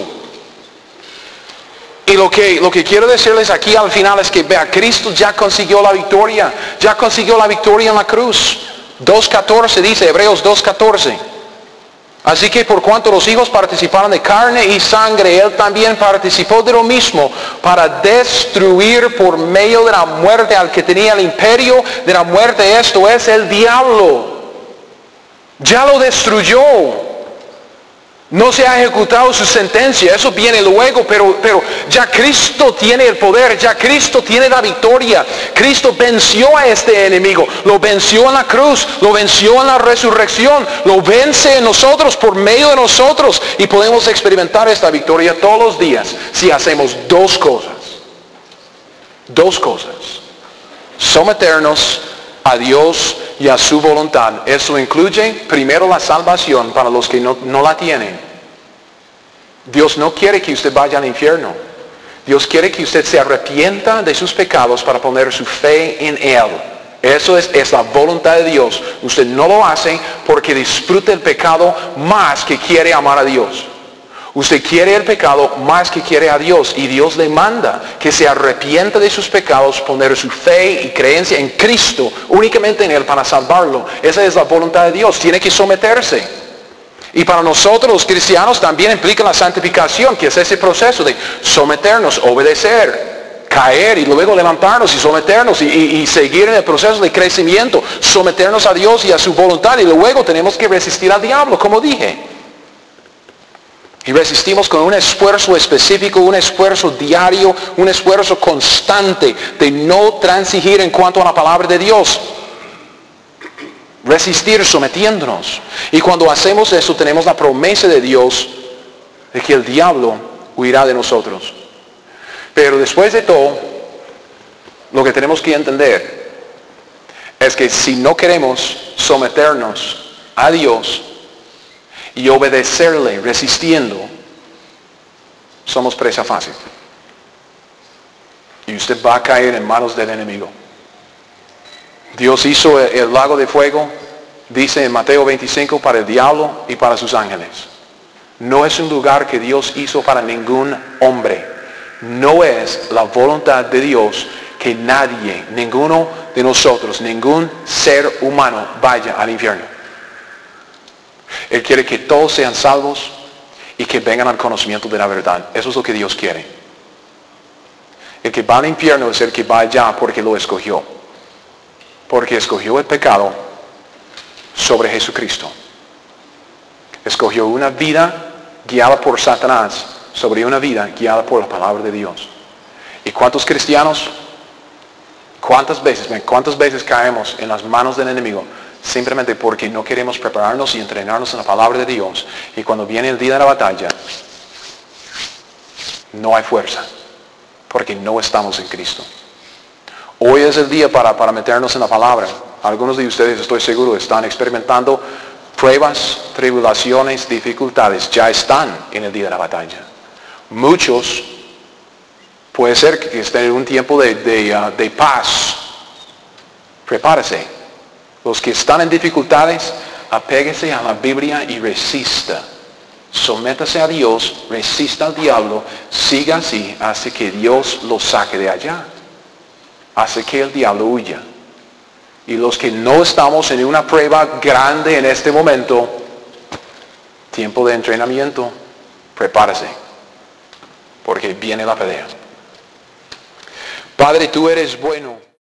Y lo que quiero decirles aquí al final es que vea, Cristo ya consiguió la victoria. Ya consiguió la victoria en la cruz. 2:14 dice, Hebreos 2:14. Así que por cuanto los hijos participaron de carne y sangre, él también participó de lo mismo para destruir por medio de la muerte al que tenía el imperio de la muerte, esto es el diablo. Ya lo destruyó. No se ha ejecutado su sentencia, eso viene luego, pero ya Cristo tiene el poder, ya Cristo tiene la victoria. Cristo venció a este enemigo, lo venció en la cruz, lo venció en la resurrección, lo vence en nosotros, por medio de nosotros. Y podemos experimentar esta victoria todos los días si hacemos dos cosas. Dos cosas. Someternos a Dios y a su voluntad. Eso incluye primero la salvación para los que no la tienen. Dios no quiere que usted vaya al infierno. Dios quiere que usted se arrepienta de sus pecados para poner su fe en Él. Eso es la voluntad de Dios. Usted no lo hace porque disfruta el pecado más que quiere amar a Dios. Usted quiere el pecado más que quiere a Dios, y Dios le manda que se arrepienta de sus pecados, poner su fe y creencia en Cristo, únicamente en Él para salvarlo. Esa es la voluntad de Dios. Tiene que someterse. Y para nosotros los cristianos también implica la santificación, que es ese proceso de someternos, obedecer, caer y luego levantarnos y someternos y seguir en el proceso de crecimiento, someternos a Dios y a su voluntad, y luego tenemos que resistir al diablo, como dije. Y resistimos con un esfuerzo específico, un esfuerzo diario, un esfuerzo constante de no transigir en cuanto a la palabra de Dios. Resistir sometiéndonos. Y cuando hacemos eso tenemos la promesa de Dios de que el diablo huirá de nosotros. Pero después de todo, lo que tenemos que entender es que si no queremos someternos a Dios y obedecerle resistiendo, somos presa fácil. Y usted va a caer en manos del enemigo. Dios hizo el lago de fuego, dice en Mateo 25, para el diablo y para sus ángeles. No es un lugar que Dios hizo para ningún hombre. No es la voluntad de Dios que nadie, ninguno de nosotros, ningún ser humano vaya al infierno. Él quiere que todos sean salvos y que vengan al conocimiento de la verdad. Eso es lo que Dios quiere. El que va al infierno es el que va allá porque lo escogió. Porque escogió el pecado sobre Jesucristo. Escogió una vida guiada por Satanás sobre una vida guiada por la palabra de Dios. ¿Y cuántos cristianos? ¿Cuántas veces caemos en las manos del enemigo? Simplemente porque no queremos prepararnos y entrenarnos en la palabra de Dios. Y cuando viene el día de la batalla, no hay fuerza. Porque no estamos en Cristo. Hoy es el día para meternos en la palabra. Algunos de ustedes, estoy seguro, están experimentando pruebas, tribulaciones, dificultades. Ya están en el día de la batalla. Muchos, puede ser que estén en un tiempo de paz. Prepárese. Los que están en dificultades, apéguese a la Biblia y resista. Sométase a Dios, resista al diablo, siga así hasta que Dios lo saque de allá. Hace que el diablo huya. Y los que no estamos en una prueba grande en este momento, tiempo de entrenamiento, prepárese. Porque viene la pelea. Padre, tú eres bueno.